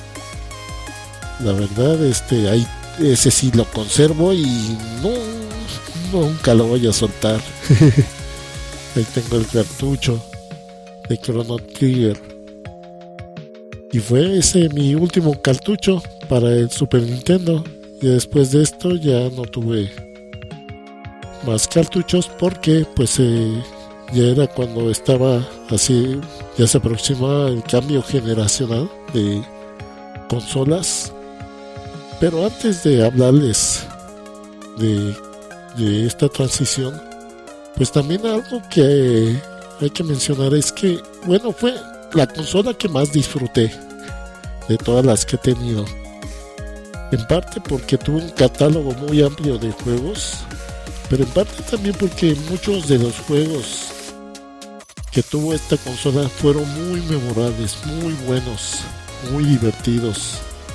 La verdad, ese sí lo conservo y nunca lo voy a soltar. Ahí tengo el cartucho de Chrono Trigger. Y fue ese mi último cartucho para el Super Nintendo. Y después de esto ya no tuve más cartuchos, porque pues ya era cuando estaba así, ya se aproximaba el cambio generacional de consolas. Pero antes de hablarles de esta transición, Pues también algo que hay que mencionar es que, bueno, fue la consola que más disfruté de todas las que he tenido. En parte porque tuvo un catálogo muy amplio de juegos, pero en parte también porque muchos de los juegos que tuvo esta consola fueron muy memorables, muy buenos, muy divertidos,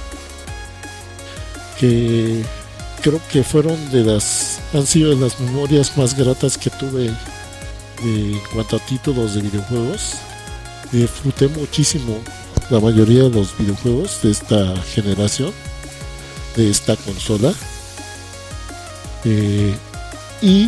que creo que han sido de las memorias más gratas que tuve en cuanto a títulos de videojuegos. Disfruté muchísimo la mayoría de los videojuegos de esta generación, de esta consola, y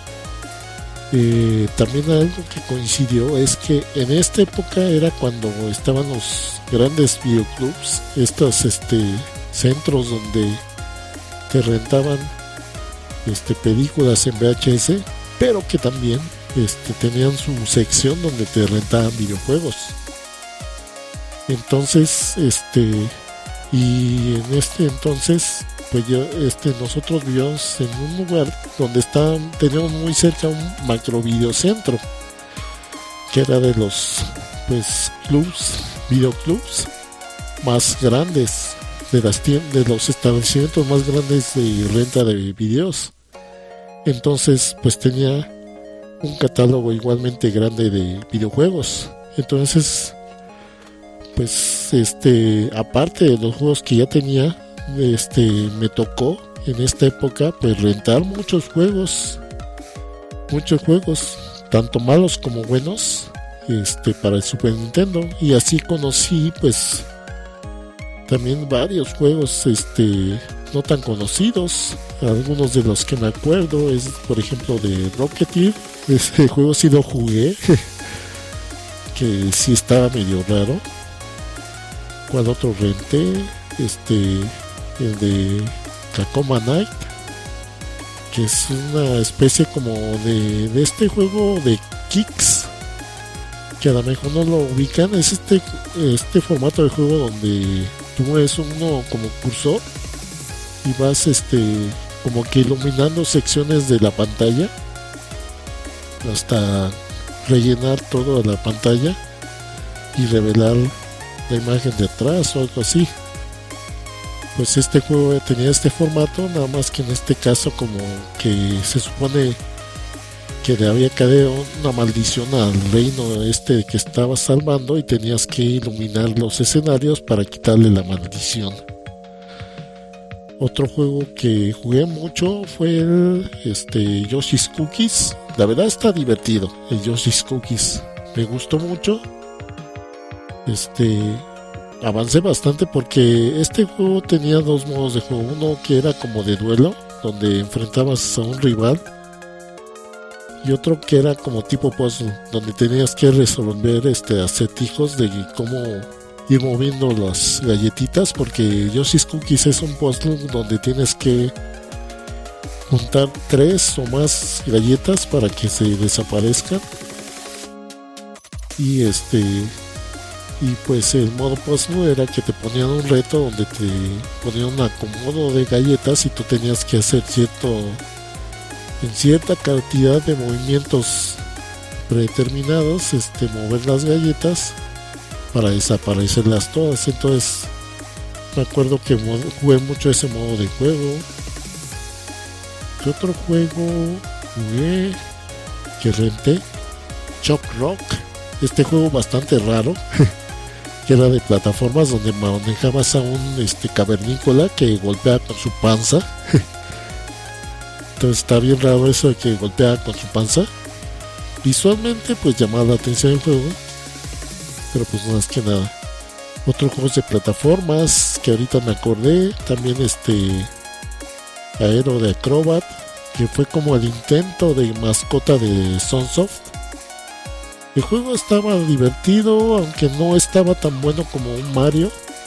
también algo que coincidió es que en esta época era cuando estaban los grandes videoclubs, estos centros donde te rentaban películas en VHS, pero que también tenían su sección donde te rentaban videojuegos. Entonces y en entonces pues nosotros vivíamos en un lugar donde teníamos muy cerca un macro videocentro, que era de los videoclubs más grandes, de los establecimientos más grandes de renta de videos. Entonces pues tenía un catálogo igualmente grande de videojuegos. Entonces pues aparte de los juegos que ya tenía, me tocó en esta época pues rentar muchos juegos, tanto malos como buenos, para el Super Nintendo, y así conocí pues también varios juegos no tan conocidos. Algunos de los que me acuerdo es, por ejemplo, de Rocketeer. Ese juego sí lo jugué que sí estaba medio raro. ¿Cuál otro renté? El de Tacoma Night, que es una especie como de este juego de Kicks, que a lo mejor no lo ubican. Es este formato de juego donde tú eres uno como cursor y vas como que iluminando secciones de la pantalla hasta rellenar toda la pantalla y revelar la imagen de atrás o algo así. Pues este juego tenía este formato, nada más que en este caso como que se supone que le había caído una maldición al reino que estabas salvando, y tenías que iluminar los escenarios para quitarle la maldición. Otro juego que jugué mucho fue el Yoshi's Cookies. La verdad está divertido el Yoshi's Cookies, me gustó mucho. Avancé bastante porque este juego tenía dos modos de juego. Uno que era como de duelo, donde enfrentabas a un rival, y otro que era como tipo puzzle, donde tenías que resolver acertijos de cómo ir moviendo las galletitas, porque Yoshi's Cookies es un puzzle donde tienes que juntar 3 o más galletas para que se desaparezcan. Y pues el modo puzzle era que te ponían un reto donde te ponían un acomodo de galletas y tú tenías que hacer en cierta cantidad de movimientos predeterminados, mover las galletas para desaparecerlas todas. Entonces me acuerdo que jugué mucho ese modo de juego. ¿Qué otro juego jugué que renté? Shock Rock, este juego bastante raro que era de plataformas, donde manejabas a un cavernícola que golpea con su panza. Entonces está bien raro eso de que golpea con su panza. Visualmente pues llamaba la atención el juego, pero pues no es que nada. Otros juegos de plataformas que ahorita me acordé, también Aero de Acrobat, que fue como el intento de mascota de Sunsoft. El juego estaba divertido, aunque no estaba tan bueno como un Mario,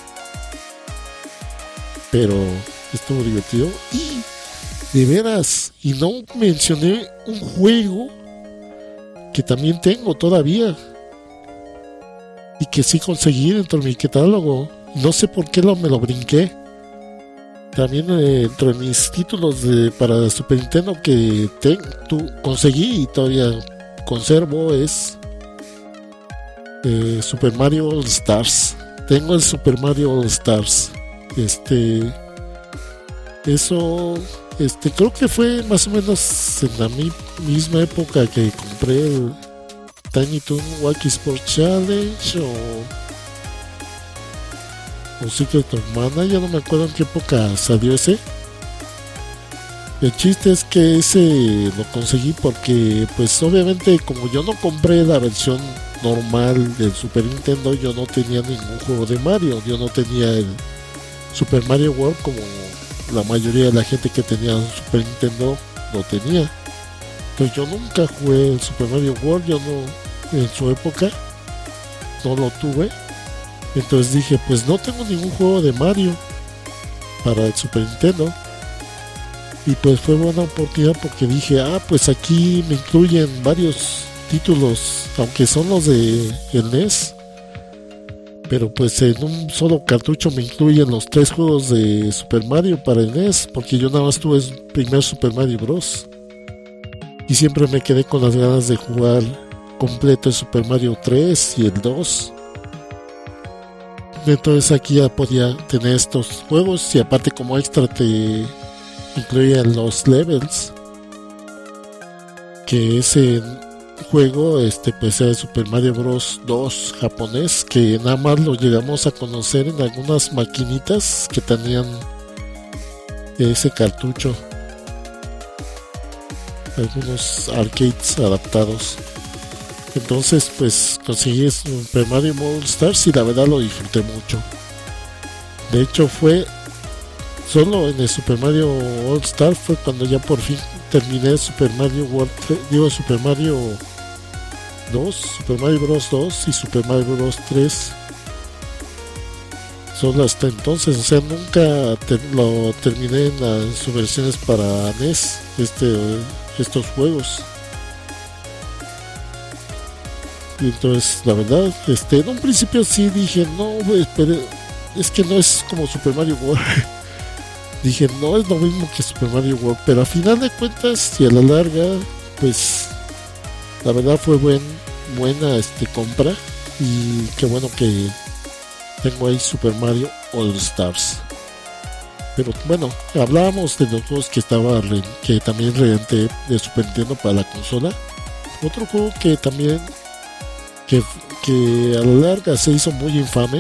pero estuvo divertido. Y de veras, y no mencioné un juego que también tengo todavía y que sí conseguí dentro de mi catálogo. No sé por qué me lo brinqué. También entre mis títulos para Super Nintendo que conseguí y todavía conservo es Super Mario All Stars. Tengo el Super Mario All Stars. Eso creo que fue más o menos en la misma época que compré el Tiny Toon Wacky Sport Challenge o Secret of Mana, ya no me acuerdo en qué época salió ese. El chiste es que ese lo conseguí porque pues obviamente como yo no compré la versión normal del Super Nintendo, yo no tenía ningún juego de Mario, yo no tenía el Super Mario World como la mayoría de la gente que tenía un Super Nintendo lo tenía. Entonces yo nunca jugué el Super Mario World, yo no, en su época no lo tuve. Entonces dije, pues no tengo ningún juego de Mario para el Super Nintendo. Y pues fue buena oportunidad porque dije, pues aquí me incluyen varios títulos, aunque son los de el NES, pero pues en un solo cartucho me incluyen los 3 juegos de Super Mario para el NES, porque yo nada más tuve el primer Super Mario Bros. Y siempre me quedé con las ganas de jugar completo el Super Mario 3 y el 2. Entonces aquí ya podía tener estos juegos y aparte como extra te incluían los levels, que ese juego pues era el Super Mario Bros 2 japonés, que nada más lo llegamos a conocer en algunas maquinitas que tenían ese cartucho, algunos arcades adaptados. Entonces pues conseguí Super Mario All Stars y la verdad lo disfruté mucho. De hecho fue solo en el Super Mario All Star fue cuando ya por fin terminé Super Mario World 3, Super Mario 2, Super Mario Bros 2 y Super Mario Bros 3. Solo hasta entonces, o sea, nunca lo terminé en las versiones para NES, estos juegos. Y entonces, la verdad, en un principio sí dije, no, pero es que no es como Super Mario World. Dije, no es lo mismo que Super Mario World, pero a final de cuentas y a la larga, pues la verdad fue buena compra y qué bueno que tengo ahí Super Mario All Stars. Pero bueno, hablábamos de los juegos que también renté de Super Nintendo para la consola. Otro juego que también que a la larga se hizo muy infame,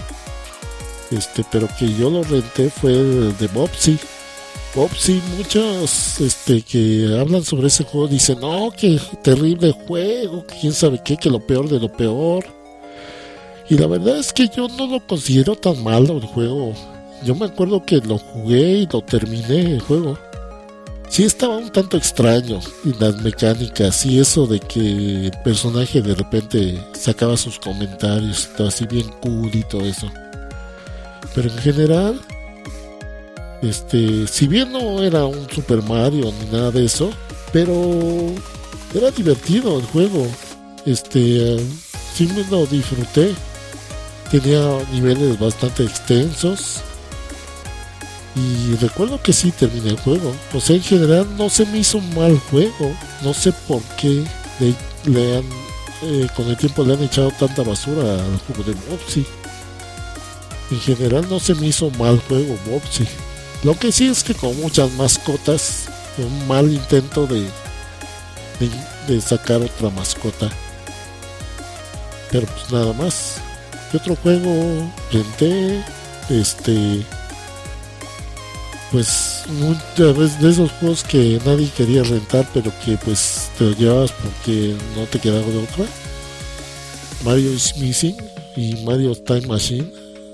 pero que yo lo renté, fue el de Bobsy. Muchos que hablan sobre ese juego dicen, no, que terrible juego, que quién sabe qué, que lo peor de lo peor. Y la verdad es que yo no lo considero tan malo el juego. Yo me acuerdo que lo jugué y lo terminé el juego. Sí estaba un tanto extraño y las mecánicas y eso de que el personaje de repente sacaba sus comentarios y todo así bien cool y todo eso. Pero en general, si bien no era un Super Mario ni nada de eso, pero era divertido el juego. Sí me lo disfruté. Tenía niveles bastante extensos. Y recuerdo que sí terminé el juego. O sea, en general no se me hizo un mal juego. No sé por qué con el tiempo le han echado tanta basura al juego de Bobsy. En general no se me hizo mal juego Bobsy. Lo que sí es que con muchas mascotas, un mal intento de sacar otra mascota. Pero pues nada más. ¿Qué otro juego renté? Pues muchas veces de esos juegos que nadie quería rentar, pero que pues te lo llevabas porque no te quedaba de otra. Mario is Missing y Mario Time Machine.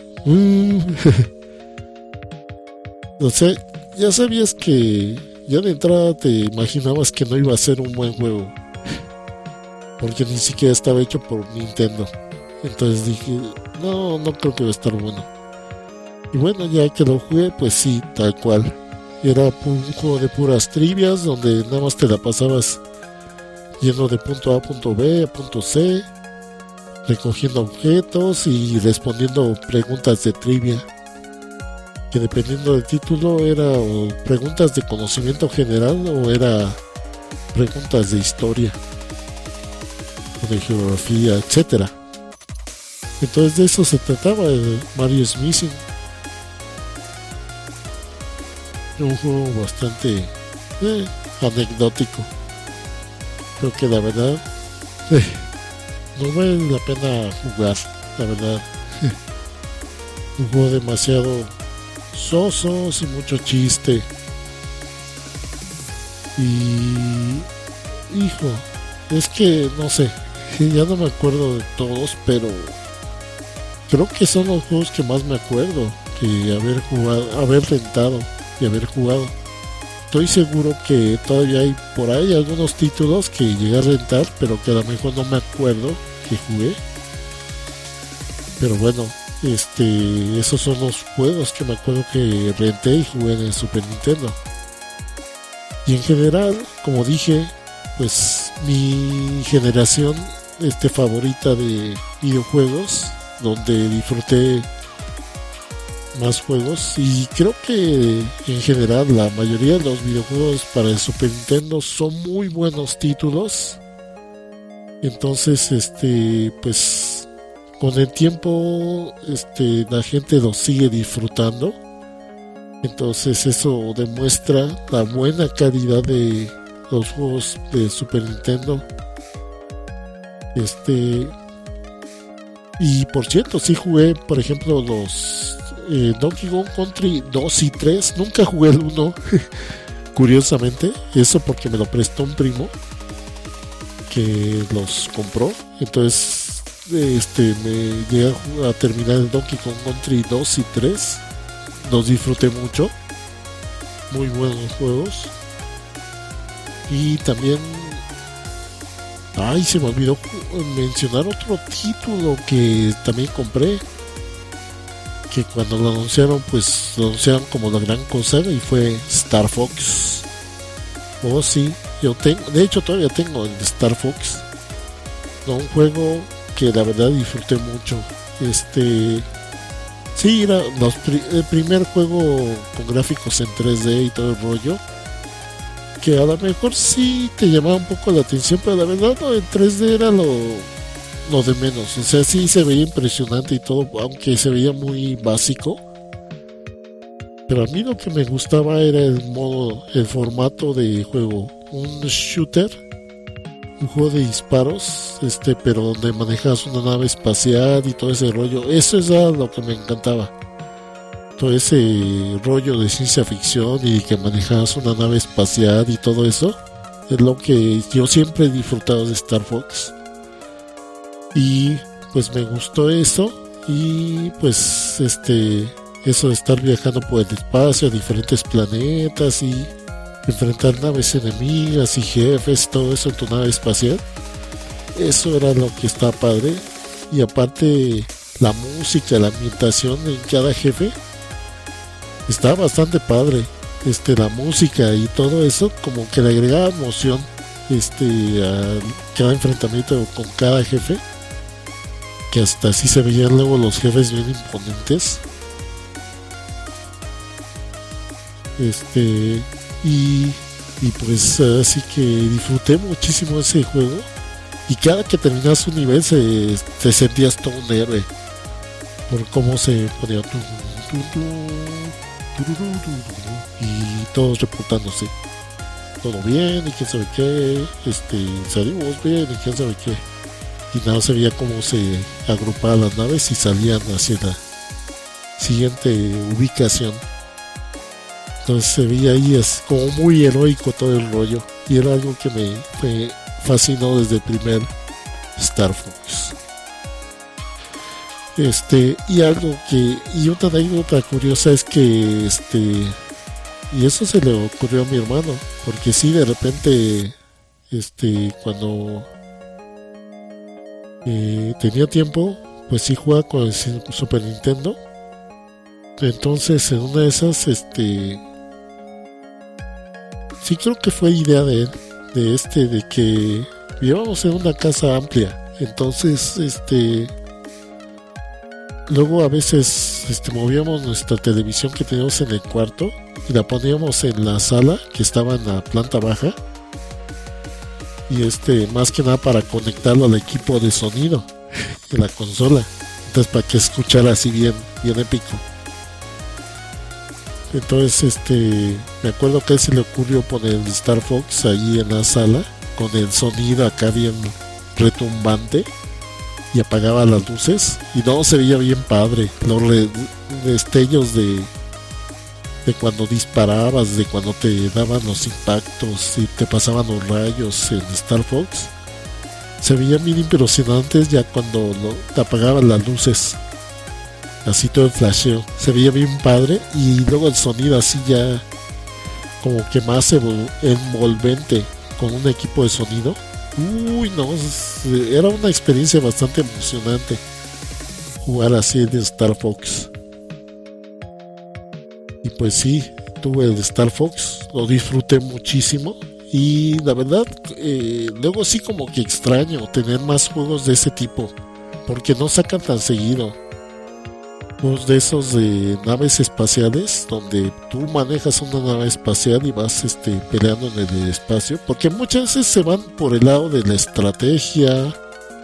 O sea, ya sabías que ya de entrada te imaginabas que no iba a ser un buen juego, porque ni siquiera estaba hecho por Nintendo. Entonces dije, no creo que va a estar bueno. Y bueno, ya que lo jugué, pues sí, tal cual. Era un juego de puras trivias, donde nada más te la pasabas yendo de punto A a punto B a punto C, recogiendo objetos y respondiendo preguntas de trivia. que dependiendo del título era o preguntas de conocimiento general o era preguntas de historia o de geografía, etcétera. Entonces de eso se trataba el Mario is Missing. Un juego bastante anecdótico. Creo que la verdad no vale la pena jugar, la verdad. Un juego demasiado soso, sin mucho chiste. Y hijo, es que no sé, ya no me acuerdo de todos, pero creo que son los juegos que más me acuerdo que haber rentado y haber jugado. Estoy seguro que todavía hay por ahí algunos títulos que llegué a rentar, pero que a lo mejor no me acuerdo que jugué. Pero bueno, esos son los juegos que me acuerdo que renté y jugué en el Super Nintendo. Y en general, como dije, pues mi generación favorita de videojuegos, donde disfruté más juegos, y creo que en general la mayoría de los videojuegos para el Super Nintendo son muy buenos títulos. Entonces pues con el tiempo la gente los sigue disfrutando. Entonces eso demuestra la buena calidad de los juegos de Super Nintendo. Y por cierto, sí jugué, por ejemplo, los Donkey Kong Country 2 y 3. Nunca jugué el 1, curiosamente. Eso porque me lo prestó un primo que los compró. Entonces me llegué a terminar el Donkey Kong Country 2 y 3. Los disfruté mucho. Muy buenos juegos. Y también se me olvidó mencionar otro título que también compré, que cuando lo anunciaron, pues lo anunciaron como la gran cosa, y fue Star Fox. Oh sí, de hecho todavía tengo el Star Fox. Un juego que la verdad disfruté mucho. Sí, era el primer juego con gráficos en 3D y todo el rollo, que a lo mejor sí te llamaba un poco la atención, pero la verdad no, en 3D era lo de menos. O sea, sí se veía impresionante y todo, aunque se veía muy básico. Pero a mí lo que me gustaba era el formato de juego. Un shooter, un juego de disparos, pero donde manejas una nave espacial y todo ese rollo. Eso es lo que me encantaba. Todo ese rollo de ciencia ficción y que manejas una nave espacial y todo eso es lo que yo siempre he disfrutado de Star Fox. Y pues me gustó eso. Y pues eso de estar viajando por el espacio a diferentes planetas y enfrentar naves enemigas y jefes, todo eso en tu nave espacial, eso era lo que está padre. Y aparte la música, la ambientación en cada jefe está bastante padre. La música y todo eso como que le agregaba emoción a cada enfrentamiento con cada jefe, que hasta así se veían luego los jefes bien imponentes. Y pues así que disfruté muchísimo ese juego, y cada que terminas un nivel te sentías todo un héroe por cómo se ponía y todos reportándose todo bien y quién sabe qué, salimos bien y quién sabe qué, y nada, se veía cómo se agrupaban las naves y salían hacia la siguiente ubicación. Entonces se veía ahí como muy heroico todo el rollo, y era algo que me fascinó desde el primer Star Fox. Y otra anécdota curiosa es que y eso se le ocurrió a mi hermano, porque sí, de repente cuando tenía tiempo, pues sí jugaba con el Super Nintendo. Entonces en una de esas sí creo que fue idea de él, de que vivíamos en una casa amplia. Entonces luego a veces movíamos nuestra televisión que teníamos en el cuarto y la poníamos en la sala que estaba en la planta baja, y más que nada para conectarlo al equipo de sonido de la consola, entonces para que escuchara así bien épico. Entonces me acuerdo que a él se le ocurrió poner el Star Fox ahí en la sala con el sonido acá bien retumbante, y apagaba las luces y no, se veía bien padre los destellos de cuando disparabas, de cuando te daban los impactos y te pasaban los rayos en Star Fox. Se veían bien impresionantes ya cuando te apagaban las luces, así todo el flasheo, se veía bien padre, y luego el sonido así ya como que más envolvente con un equipo de sonido. Uy, no, era una experiencia bastante emocionante jugar así en Star Fox. Y pues sí, tuve el Star Fox, lo disfruté muchísimo, y la verdad luego sí como que extraño tener más juegos de ese tipo, porque no sacan tan seguido juegos de esos de naves espaciales, donde tú manejas una nave espacial y vas peleando en el espacio, porque muchas veces se van por el lado de la estrategia,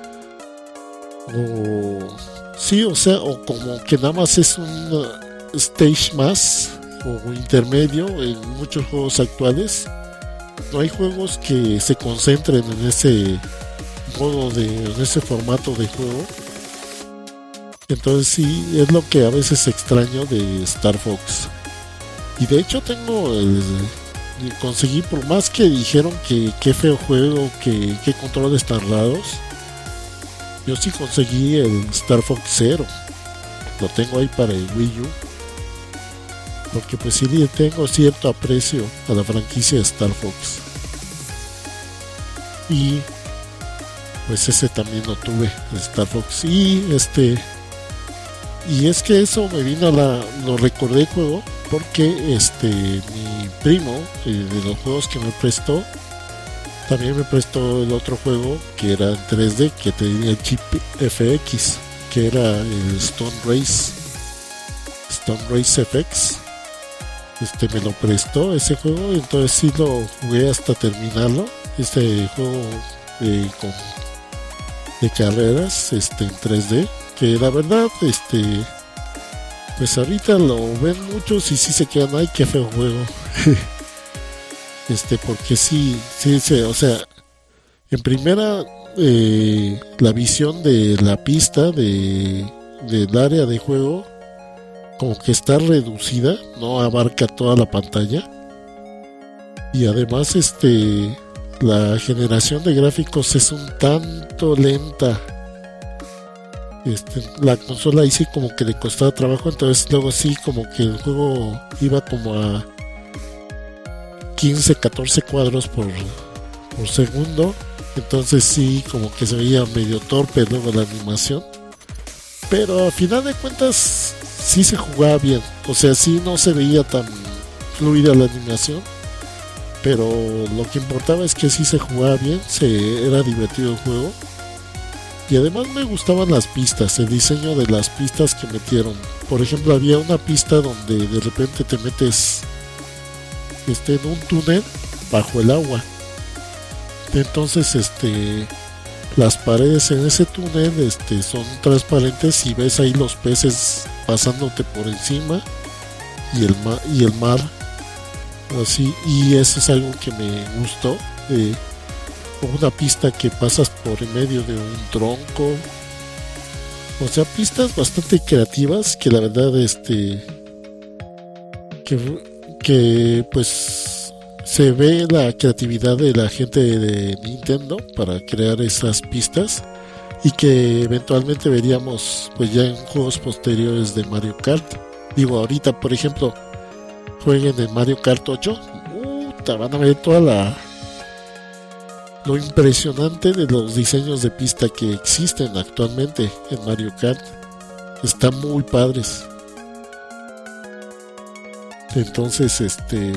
o como que nada más es un stage más o intermedio. En muchos juegos actuales no hay juegos que se concentren en ese modo en ese formato de juego. Entonces sí, es lo que a veces extraño de Star Fox. Y de hecho conseguí, por más que dijeron que qué feo juego, que qué controles tan raros, yo sí conseguí el Star Fox 0. Lo tengo ahí para el Wii U, porque pues sí tengo cierto aprecio a la franquicia de Star Fox. Y pues ese también lo tuve, el Star Fox. Y es que eso me vino lo recordé el juego, porque mi primo, de los juegos que me prestó, también me prestó el otro juego que era en 3D, que tenía el chip FX, que era el Stone Race FX. Me lo prestó ese juego, entonces sí lo jugué hasta terminarlo. Este juego de carreras en 3D, que la verdad pues ahorita lo ven muchos y sí se quedan, ay, qué feo juego. Porque sí, o sea, en primera la visión de la pista del área de juego como que está reducida, no abarca toda la pantalla, y además la generación de gráficos es un tanto lenta. La consola ahí sí como que le costaba trabajo, entonces luego sí como que el juego iba como a 15-14 cuadros por segundo, entonces sí como que se veía medio torpe luego la animación, pero a final de cuentas sí se jugaba bien, o sea, sí no se veía tan fluida la animación, pero lo que importaba es que sí se jugaba bien, era divertido el juego. Y además me gustaban las pistas, el diseño de las pistas que metieron. Por ejemplo, había una pista donde de repente te metes en un túnel bajo el agua. Entonces las paredes en ese túnel son transparentes y ves ahí los peces pasándote por encima, y el mar así, y eso es algo que me gustó. Una pista que pasas por en medio de un tronco, o sea, pistas bastante creativas que la verdad que pues se ve la creatividad de la gente de Nintendo para crear esas pistas, y que eventualmente veríamos pues ya en juegos posteriores de Mario Kart. Digo, ahorita por ejemplo jueguen en Mario Kart 8, van a ver toda lo impresionante de los diseños de pista que existen actualmente en Mario Kart. Están muy padres. Entonces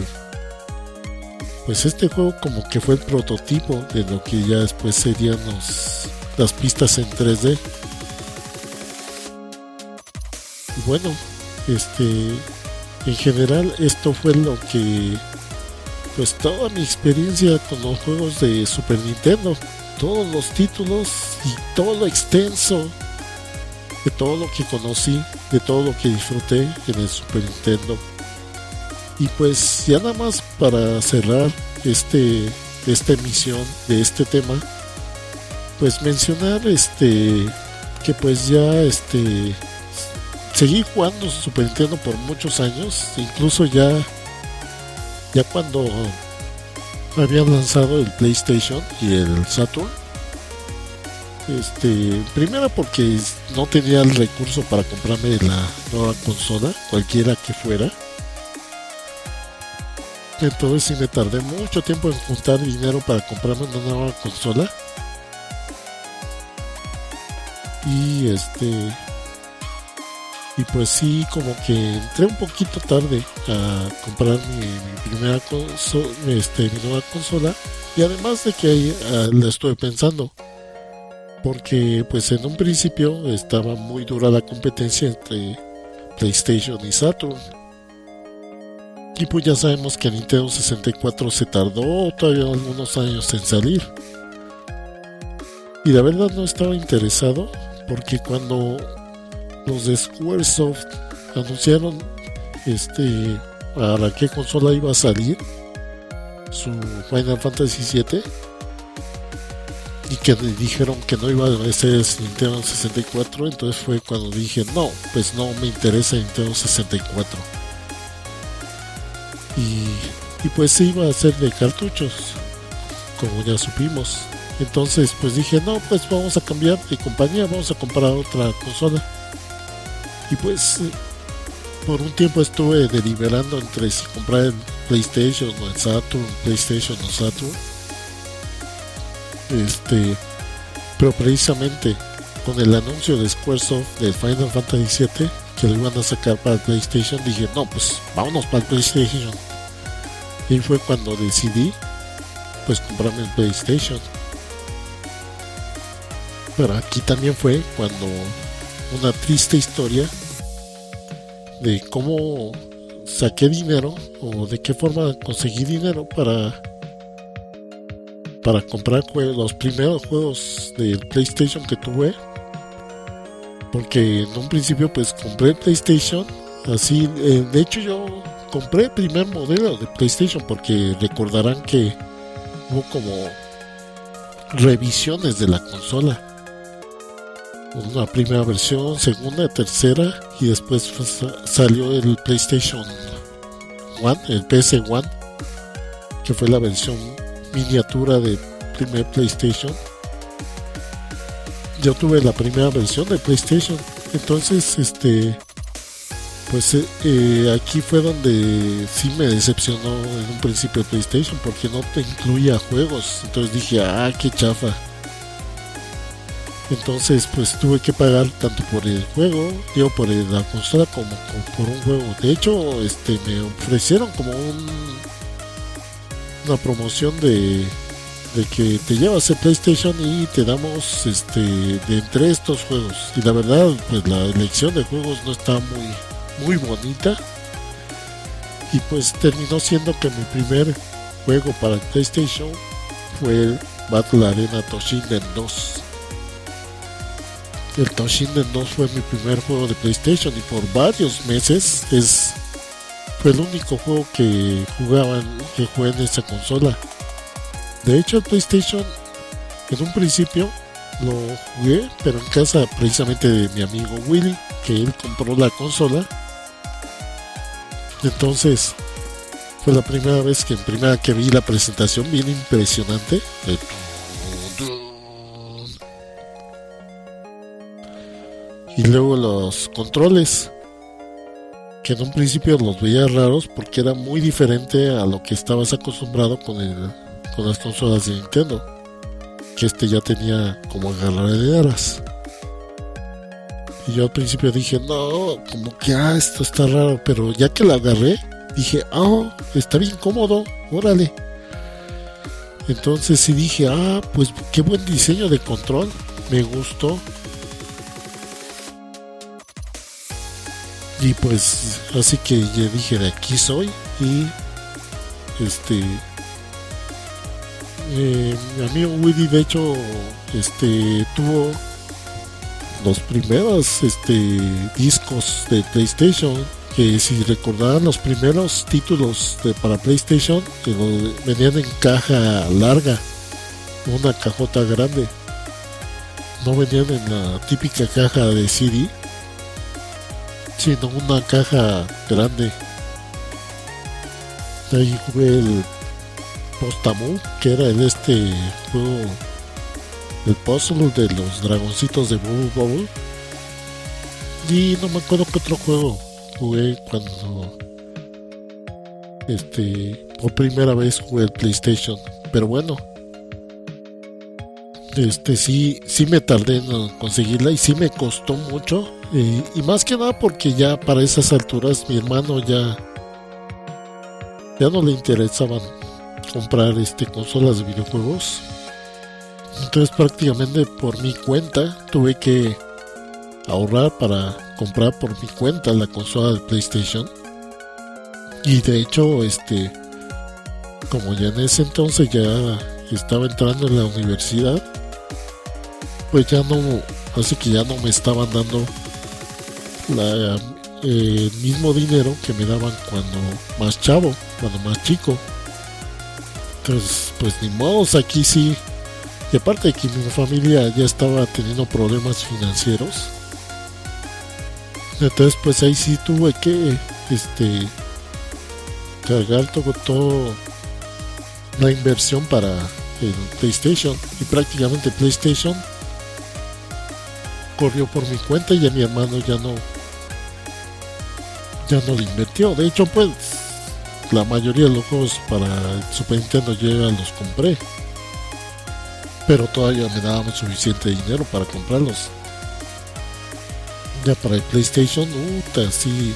pues este juego como que fue el prototipo de lo que ya después serían las pistas en 3D. bueno, en general esto fue lo que, pues toda mi experiencia con los juegos de Super Nintendo, todos los títulos y todo lo extenso de todo lo que conocí, de todo lo que disfruté en el Super Nintendo. Y pues ya nada más para cerrar esta emisión de este tema, pues mencionar que pues ya seguí jugando Super Nintendo por muchos años, incluso ya cuando habían lanzado el PlayStation y el Saturn. Primero porque no tenía el recurso para comprarme la nueva consola, cualquiera que fuera. Entonces sí me tardé mucho tiempo en juntar dinero para comprarme una nueva consola. Y pues sí, como que entré un poquito tarde a comprar mi primera mi nueva consola. Y además de que la estuve pensando, porque pues en un principio estaba muy dura la competencia entre PlayStation y Saturn. Y pues ya sabemos que Nintendo 64 se tardó todavía algunos años en salir. Y la verdad no estaba interesado, porque cuando los de Squaresoft anunciaron para qué consola iba a salir su Final Fantasy VII, y que dijeron que no iba a ser Nintendo 64, entonces fue cuando dije no, pues no me interesa Nintendo 64. Y pues se iba a hacer de cartuchos, como ya supimos. Entonces pues dije no, pues vamos a cambiar de compañía, vamos a comprar otra consola. Y pues por un tiempo estuve deliberando entre si comprar el PlayStation o el Saturn, PlayStation o Saturn. Pero precisamente con el anuncio de Squaresoft de Final Fantasy VII, que lo iban a sacar para el PlayStation, dije no, pues vámonos para el PlayStation. Y fue cuando decidí pues comprarme el PlayStation. Pero aquí también fue cuando una triste historia de cómo saqué dinero, o de qué forma conseguí dinero para comprar los primeros juegos del PlayStation que tuve. Porque en un principio pues compré el PlayStation así, de hecho yo compré el primer modelo de PlayStation, porque recordarán que hubo como revisiones de la consola, una primera versión, segunda, tercera, y después salió el PlayStation 1, el PS1, que fue la versión miniatura del primer PlayStation. Yo tuve la primera versión de PlayStation, entonces pues aquí fue donde sí me decepcionó en un principio PlayStation, porque no te incluía juegos. Entonces dije, qué chafa. Entonces pues tuve que pagar tanto por el juego, por la consola, como por un juego. De hecho me ofrecieron como una promoción de que te llevas el PlayStation y te damos de entre estos juegos. Y la verdad pues la elección de juegos no está muy bonita, y pues terminó siendo que mi primer juego para el PlayStation fue el Battle Arena Toshinden 2. El Toshinden 2 fue mi primer juego de PlayStation, y por varios meses fue el único juego que jugué en esa consola. De hecho el PlayStation en un principio lo jugué, pero en casa precisamente de mi amigo Willy, que él compró la consola. Entonces fue la primera vez que vi la presentación bien impresionante y luego los controles, que en un principio los veía raros porque era muy diferente a lo que estabas acostumbrado con las consolas de Nintendo, que ya tenía como agarraderas. Y yo al principio dije, no, como que esto está raro, pero ya que la agarré, dije, está bien cómodo, órale. Entonces sí dije, pues qué buen diseño de control, me gustó. Y pues así que ya dije, de aquí soy. Y mi amigo Woody de hecho tuvo los primeros discos de PlayStation, que si recordaban los primeros títulos para PlayStation, que venían en caja larga, una cajota grande, no venían en la típica caja de CD, sino una caja grande. Ahí jugué el Postamu, que era el juego, el puzzle de los dragoncitos de Bubble Bobble. Y no me acuerdo qué otro juego jugué cuando por primera vez jugué el PlayStation. Pero bueno, sí me tardé en conseguirla y sí me costó mucho. Y más que nada porque ya para esas alturas mi hermano ya no le interesaban comprar consolas de videojuegos. Entonces prácticamente por mi cuenta tuve que ahorrar para comprar por mi cuenta la consola de PlayStation. Y de hecho como ya en ese entonces ya estaba entrando en la universidad, pues ya no, así que ya no me estaban dando el mismo dinero que me daban cuando más chavo, cuando más chico. Entonces pues ni modos, aquí sí. Y aparte de que mi familia ya estaba teniendo problemas financieros, entonces pues ahí sí tuve que cargar todo la inversión para el PlayStation. Y prácticamente PlayStation corrió por mi cuenta y ya mi hermano ya no le invirtió. De hecho pues la mayoría de los juegos para el Super Nintendo yo ya los compré, pero todavía me daban suficiente dinero para comprarlos. Ya para el PlayStation, sí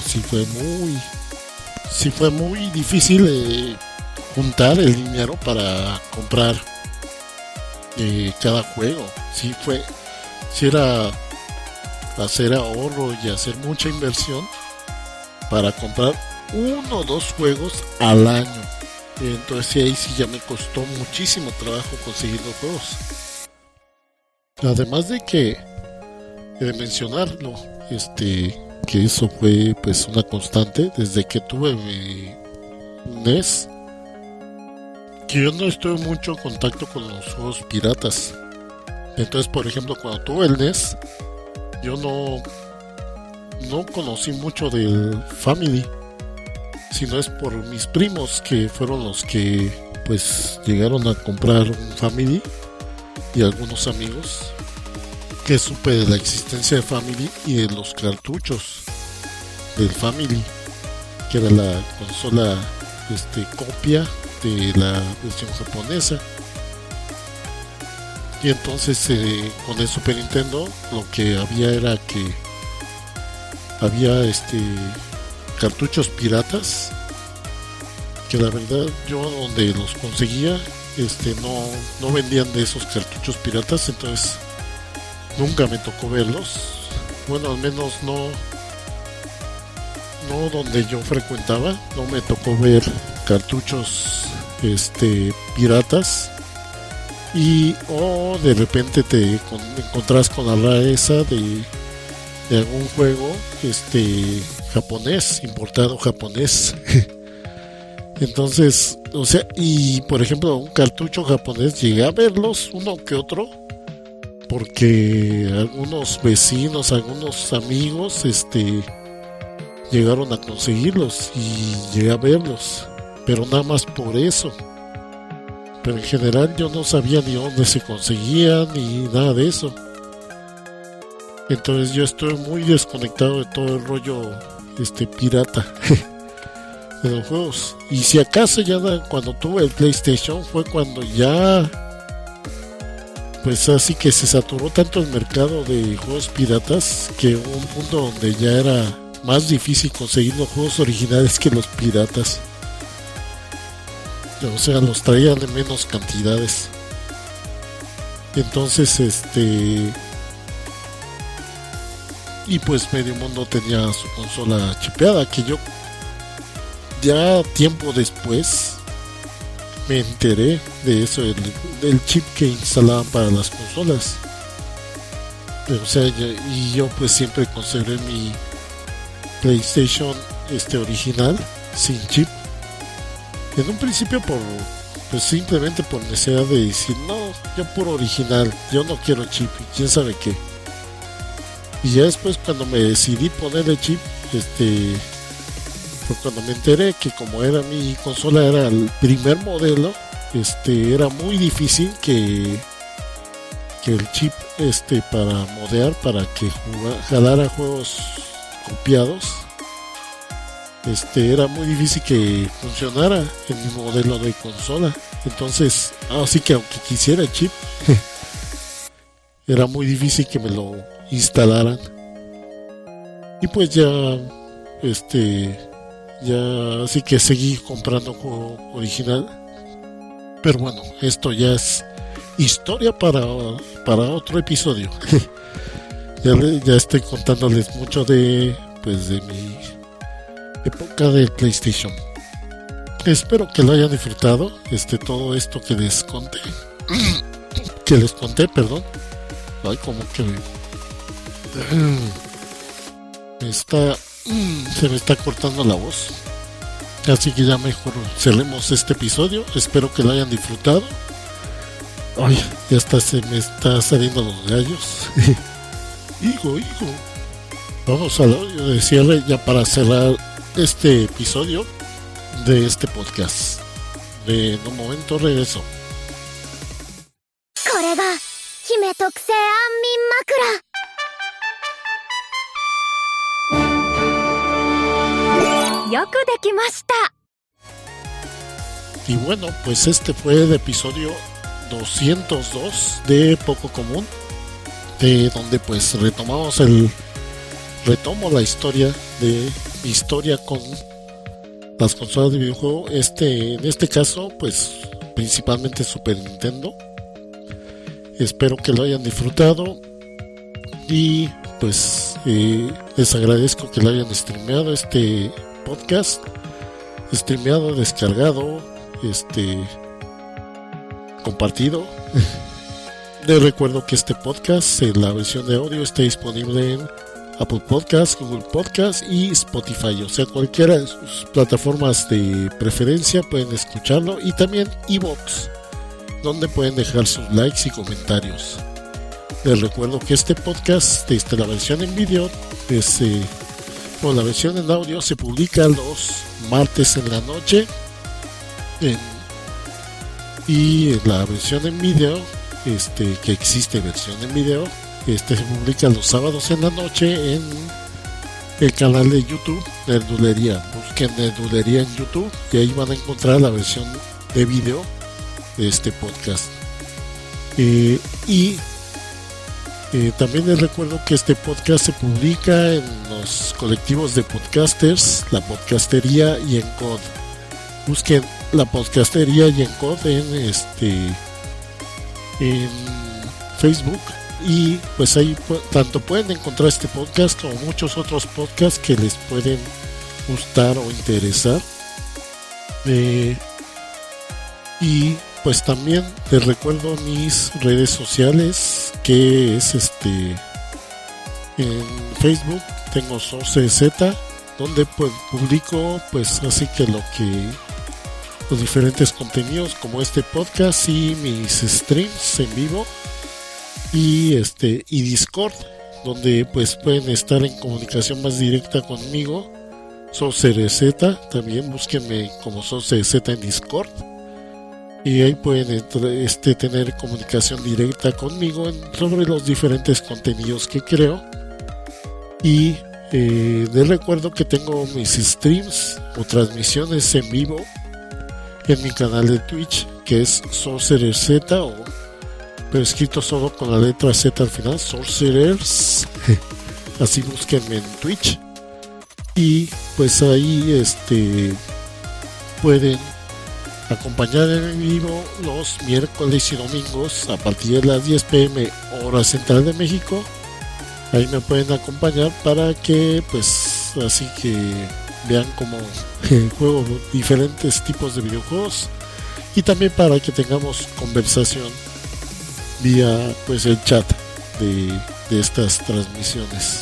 fue muy difícil juntar el dinero para comprar cada juego. Sí era hacer ahorro y hacer mucha inversión para comprar 1 o 2 juegos al año. Entonces ahí sí ya me costó muchísimo trabajo conseguir los juegos. Además de mencionarlo, que eso fue pues una constante desde que tuve mi NES, que yo no estuve mucho en contacto con los juegos piratas. Entonces, por ejemplo, cuando tuve el NES, yo no conocí mucho del Family, sino es por mis primos, que fueron los que pues llegaron a comprar un Family, y algunos amigos que supe de la existencia de Family y de los cartuchos del Family, que era la consola copia de la versión japonesa. Y entonces con el Super Nintendo lo que había era que había cartuchos piratas, que la verdad yo donde los conseguía no vendían de esos cartuchos piratas, entonces nunca me tocó verlos. Bueno, al menos no donde yo frecuentaba, no me tocó ver cartuchos piratas. Y de repente te encontrás con la rareza de algún juego japonés, importado japonés. Entonces, o sea, y por ejemplo un cartucho japonés llegué a verlos uno que otro, porque algunos vecinos, algunos amigos llegaron a conseguirlos y llegué a verlos, pero nada más por eso. Pero en general yo no sabía ni dónde se conseguían ni nada de eso. Entonces yo estoy muy desconectado de todo el rollo pirata de los juegos. Y si acaso ya cuando tuve el PlayStation fue cuando ya pues así que se saturó tanto el mercado de juegos piratas, que hubo un punto donde ya era más difícil conseguir los juegos originales que los piratas. O sea, los traían en menos cantidades. Entonces y pues medio mundo tenía su consola chipeada, que yo ya tiempo después me enteré de eso, del chip que instalaban para las consolas. O sea, y yo pues siempre conservé mi PlayStation original sin chip. En un principio pues simplemente por necesidad de decir, no, yo puro original, yo no quiero chip, y quién sabe qué. Y ya después cuando me decidí ponerle chip, fue cuando me enteré que como era mi consola, era el primer modelo, era muy difícil que el chip para modear, para que jalara juegos copiados, era muy difícil que funcionara en mi modelo de consola. Entonces, así que aunque quisiera chip, era muy difícil que me lo instalaran. Y pues ya así que seguí comprando juego original. Pero bueno, esto ya es historia para otro episodio. ya estoy contándoles mucho de mi época de PlayStation. Espero que lo hayan disfrutado, todo esto que les conté. Perdón. Ay, como que se me está cortando la voz. Así que ya mejor cerremos este episodio. Espero que lo hayan disfrutado. Ay, ya se me está saliendo los gallos. hijo. Vamos al audio de cierre ya para cerrar este episodio de este podcast. En un momento regreso. これが姫特製安眠枕。よくできました。 Y bueno, pues este fue el episodio 202 de Poco Común, de donde pues retomo la historia de mi historia con las consolas de videojuego, en este caso pues principalmente Super Nintendo. Espero que lo hayan disfrutado y pues les agradezco que lo hayan streameado este podcast, streameado, descargado, compartido. Les recuerdo que este podcast, la versión de audio, está disponible en Apple Podcasts, Google Podcasts y Spotify. O sea, cualquiera de sus plataformas de preferencia pueden escucharlo. Y también iVoox, donde pueden dejar sus likes y comentarios. Les recuerdo que este podcast, la versión en video, la versión en audio se publica los martes en la noche. Y la versión en video, que existe versión en video, se publica los sábados en la noche en el canal de YouTube Nerdulería. Busquen Nerdulería en YouTube y ahí van a encontrar la versión de video de este podcast. También les recuerdo que este podcast se publica en los colectivos de podcasters, La Podcastería y Encode. Busquen La Podcastería y Encode en Facebook, y pues ahí tanto pueden encontrar este podcast como muchos otros podcasts que les pueden gustar o interesar. Y pues también les recuerdo mis redes sociales, que es en Facebook tengo SourceZ, donde pues publico pues así que los diferentes contenidos como este podcast y mis streams en vivo, y Discord, donde pues pueden estar en comunicación más directa conmigo. SourceZ, también búsquenme como SourceZ en Discord, y ahí pueden tener comunicación directa conmigo sobre los diferentes contenidos que creo. Y les recuerdo que tengo mis streams o transmisiones en vivo en mi canal de Twitch, que es SorcererZ, pero escrito solo con la letra Z al final, Sorcerers. Así búsquenme en Twitch. Y pues ahí pueden acompañar en vivo los miércoles y domingos a partir de las 10 p.m. hora central de México, ahí me pueden acompañar para que pues así que vean cómo juego diferentes tipos de videojuegos y también para que tengamos conversación vía pues el chat de estas transmisiones.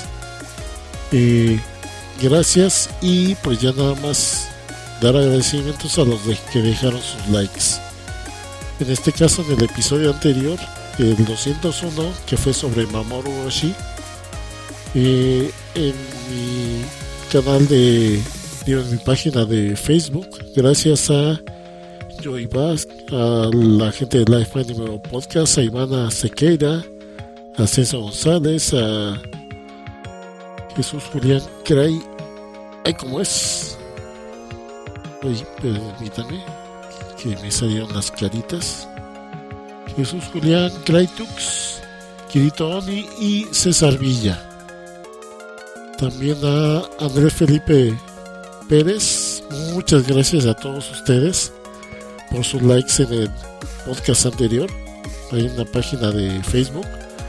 Gracias y pues ya nada más dar agradecimientos a los que dejaron sus likes. En este caso, en el episodio anterior, el 201, que fue sobre Mamoru Oshii, en mi canal en mi página de Facebook, gracias a Joey Bass, a la gente de Life Anime Podcast, a Ivana Sequeira, a César González, a Jesús Julián Cray. Ay, ¿cómo es? Oye, permítame que me salieron las caritas. Jesús Julián Craytux, Kirito Oni y César Villa. También a Andrés Felipe Pérez. Muchas gracias a todos ustedes por sus likes en el podcast anterior, ahí en la página de Facebook.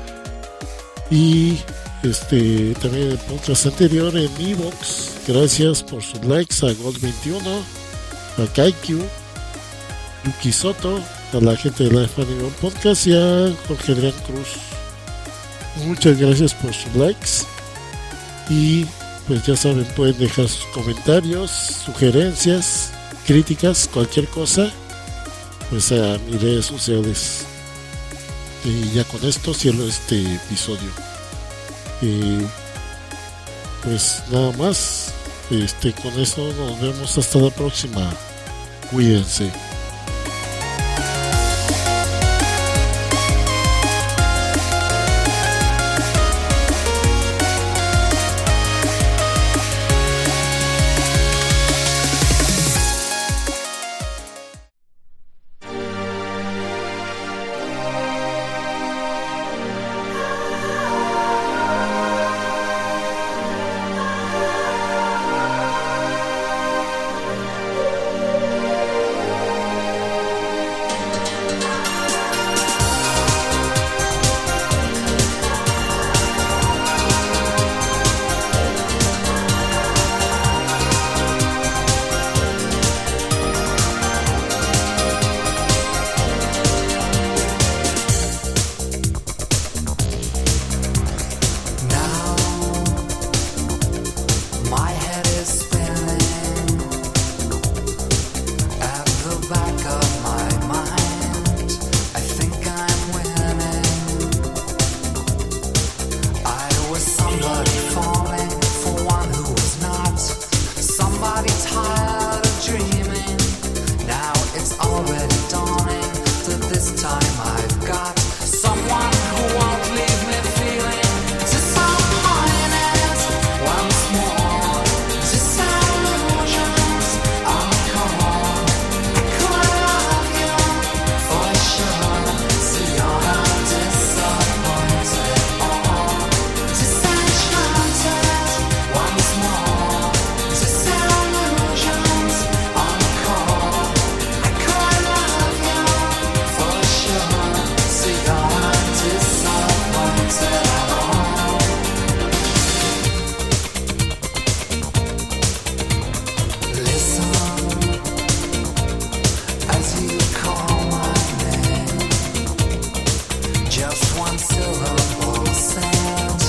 Y también en el podcast anterior en Evox. Gracias por sus likes a Gold21, a Kaikyu, Yuki Soto, a la gente de Life Anime Podcast y a Jorge Adrián Cruz. Muchas gracias por sus likes. Y pues ya saben, pueden dejar sus comentarios, sugerencias, críticas, cualquier cosa, pues a mis redes sociales. Y ya con esto cierro este episodio. Pues nada más. Con eso nos vemos hasta la próxima. Cuídense.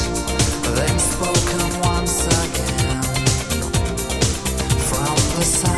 Spoken once again from the side.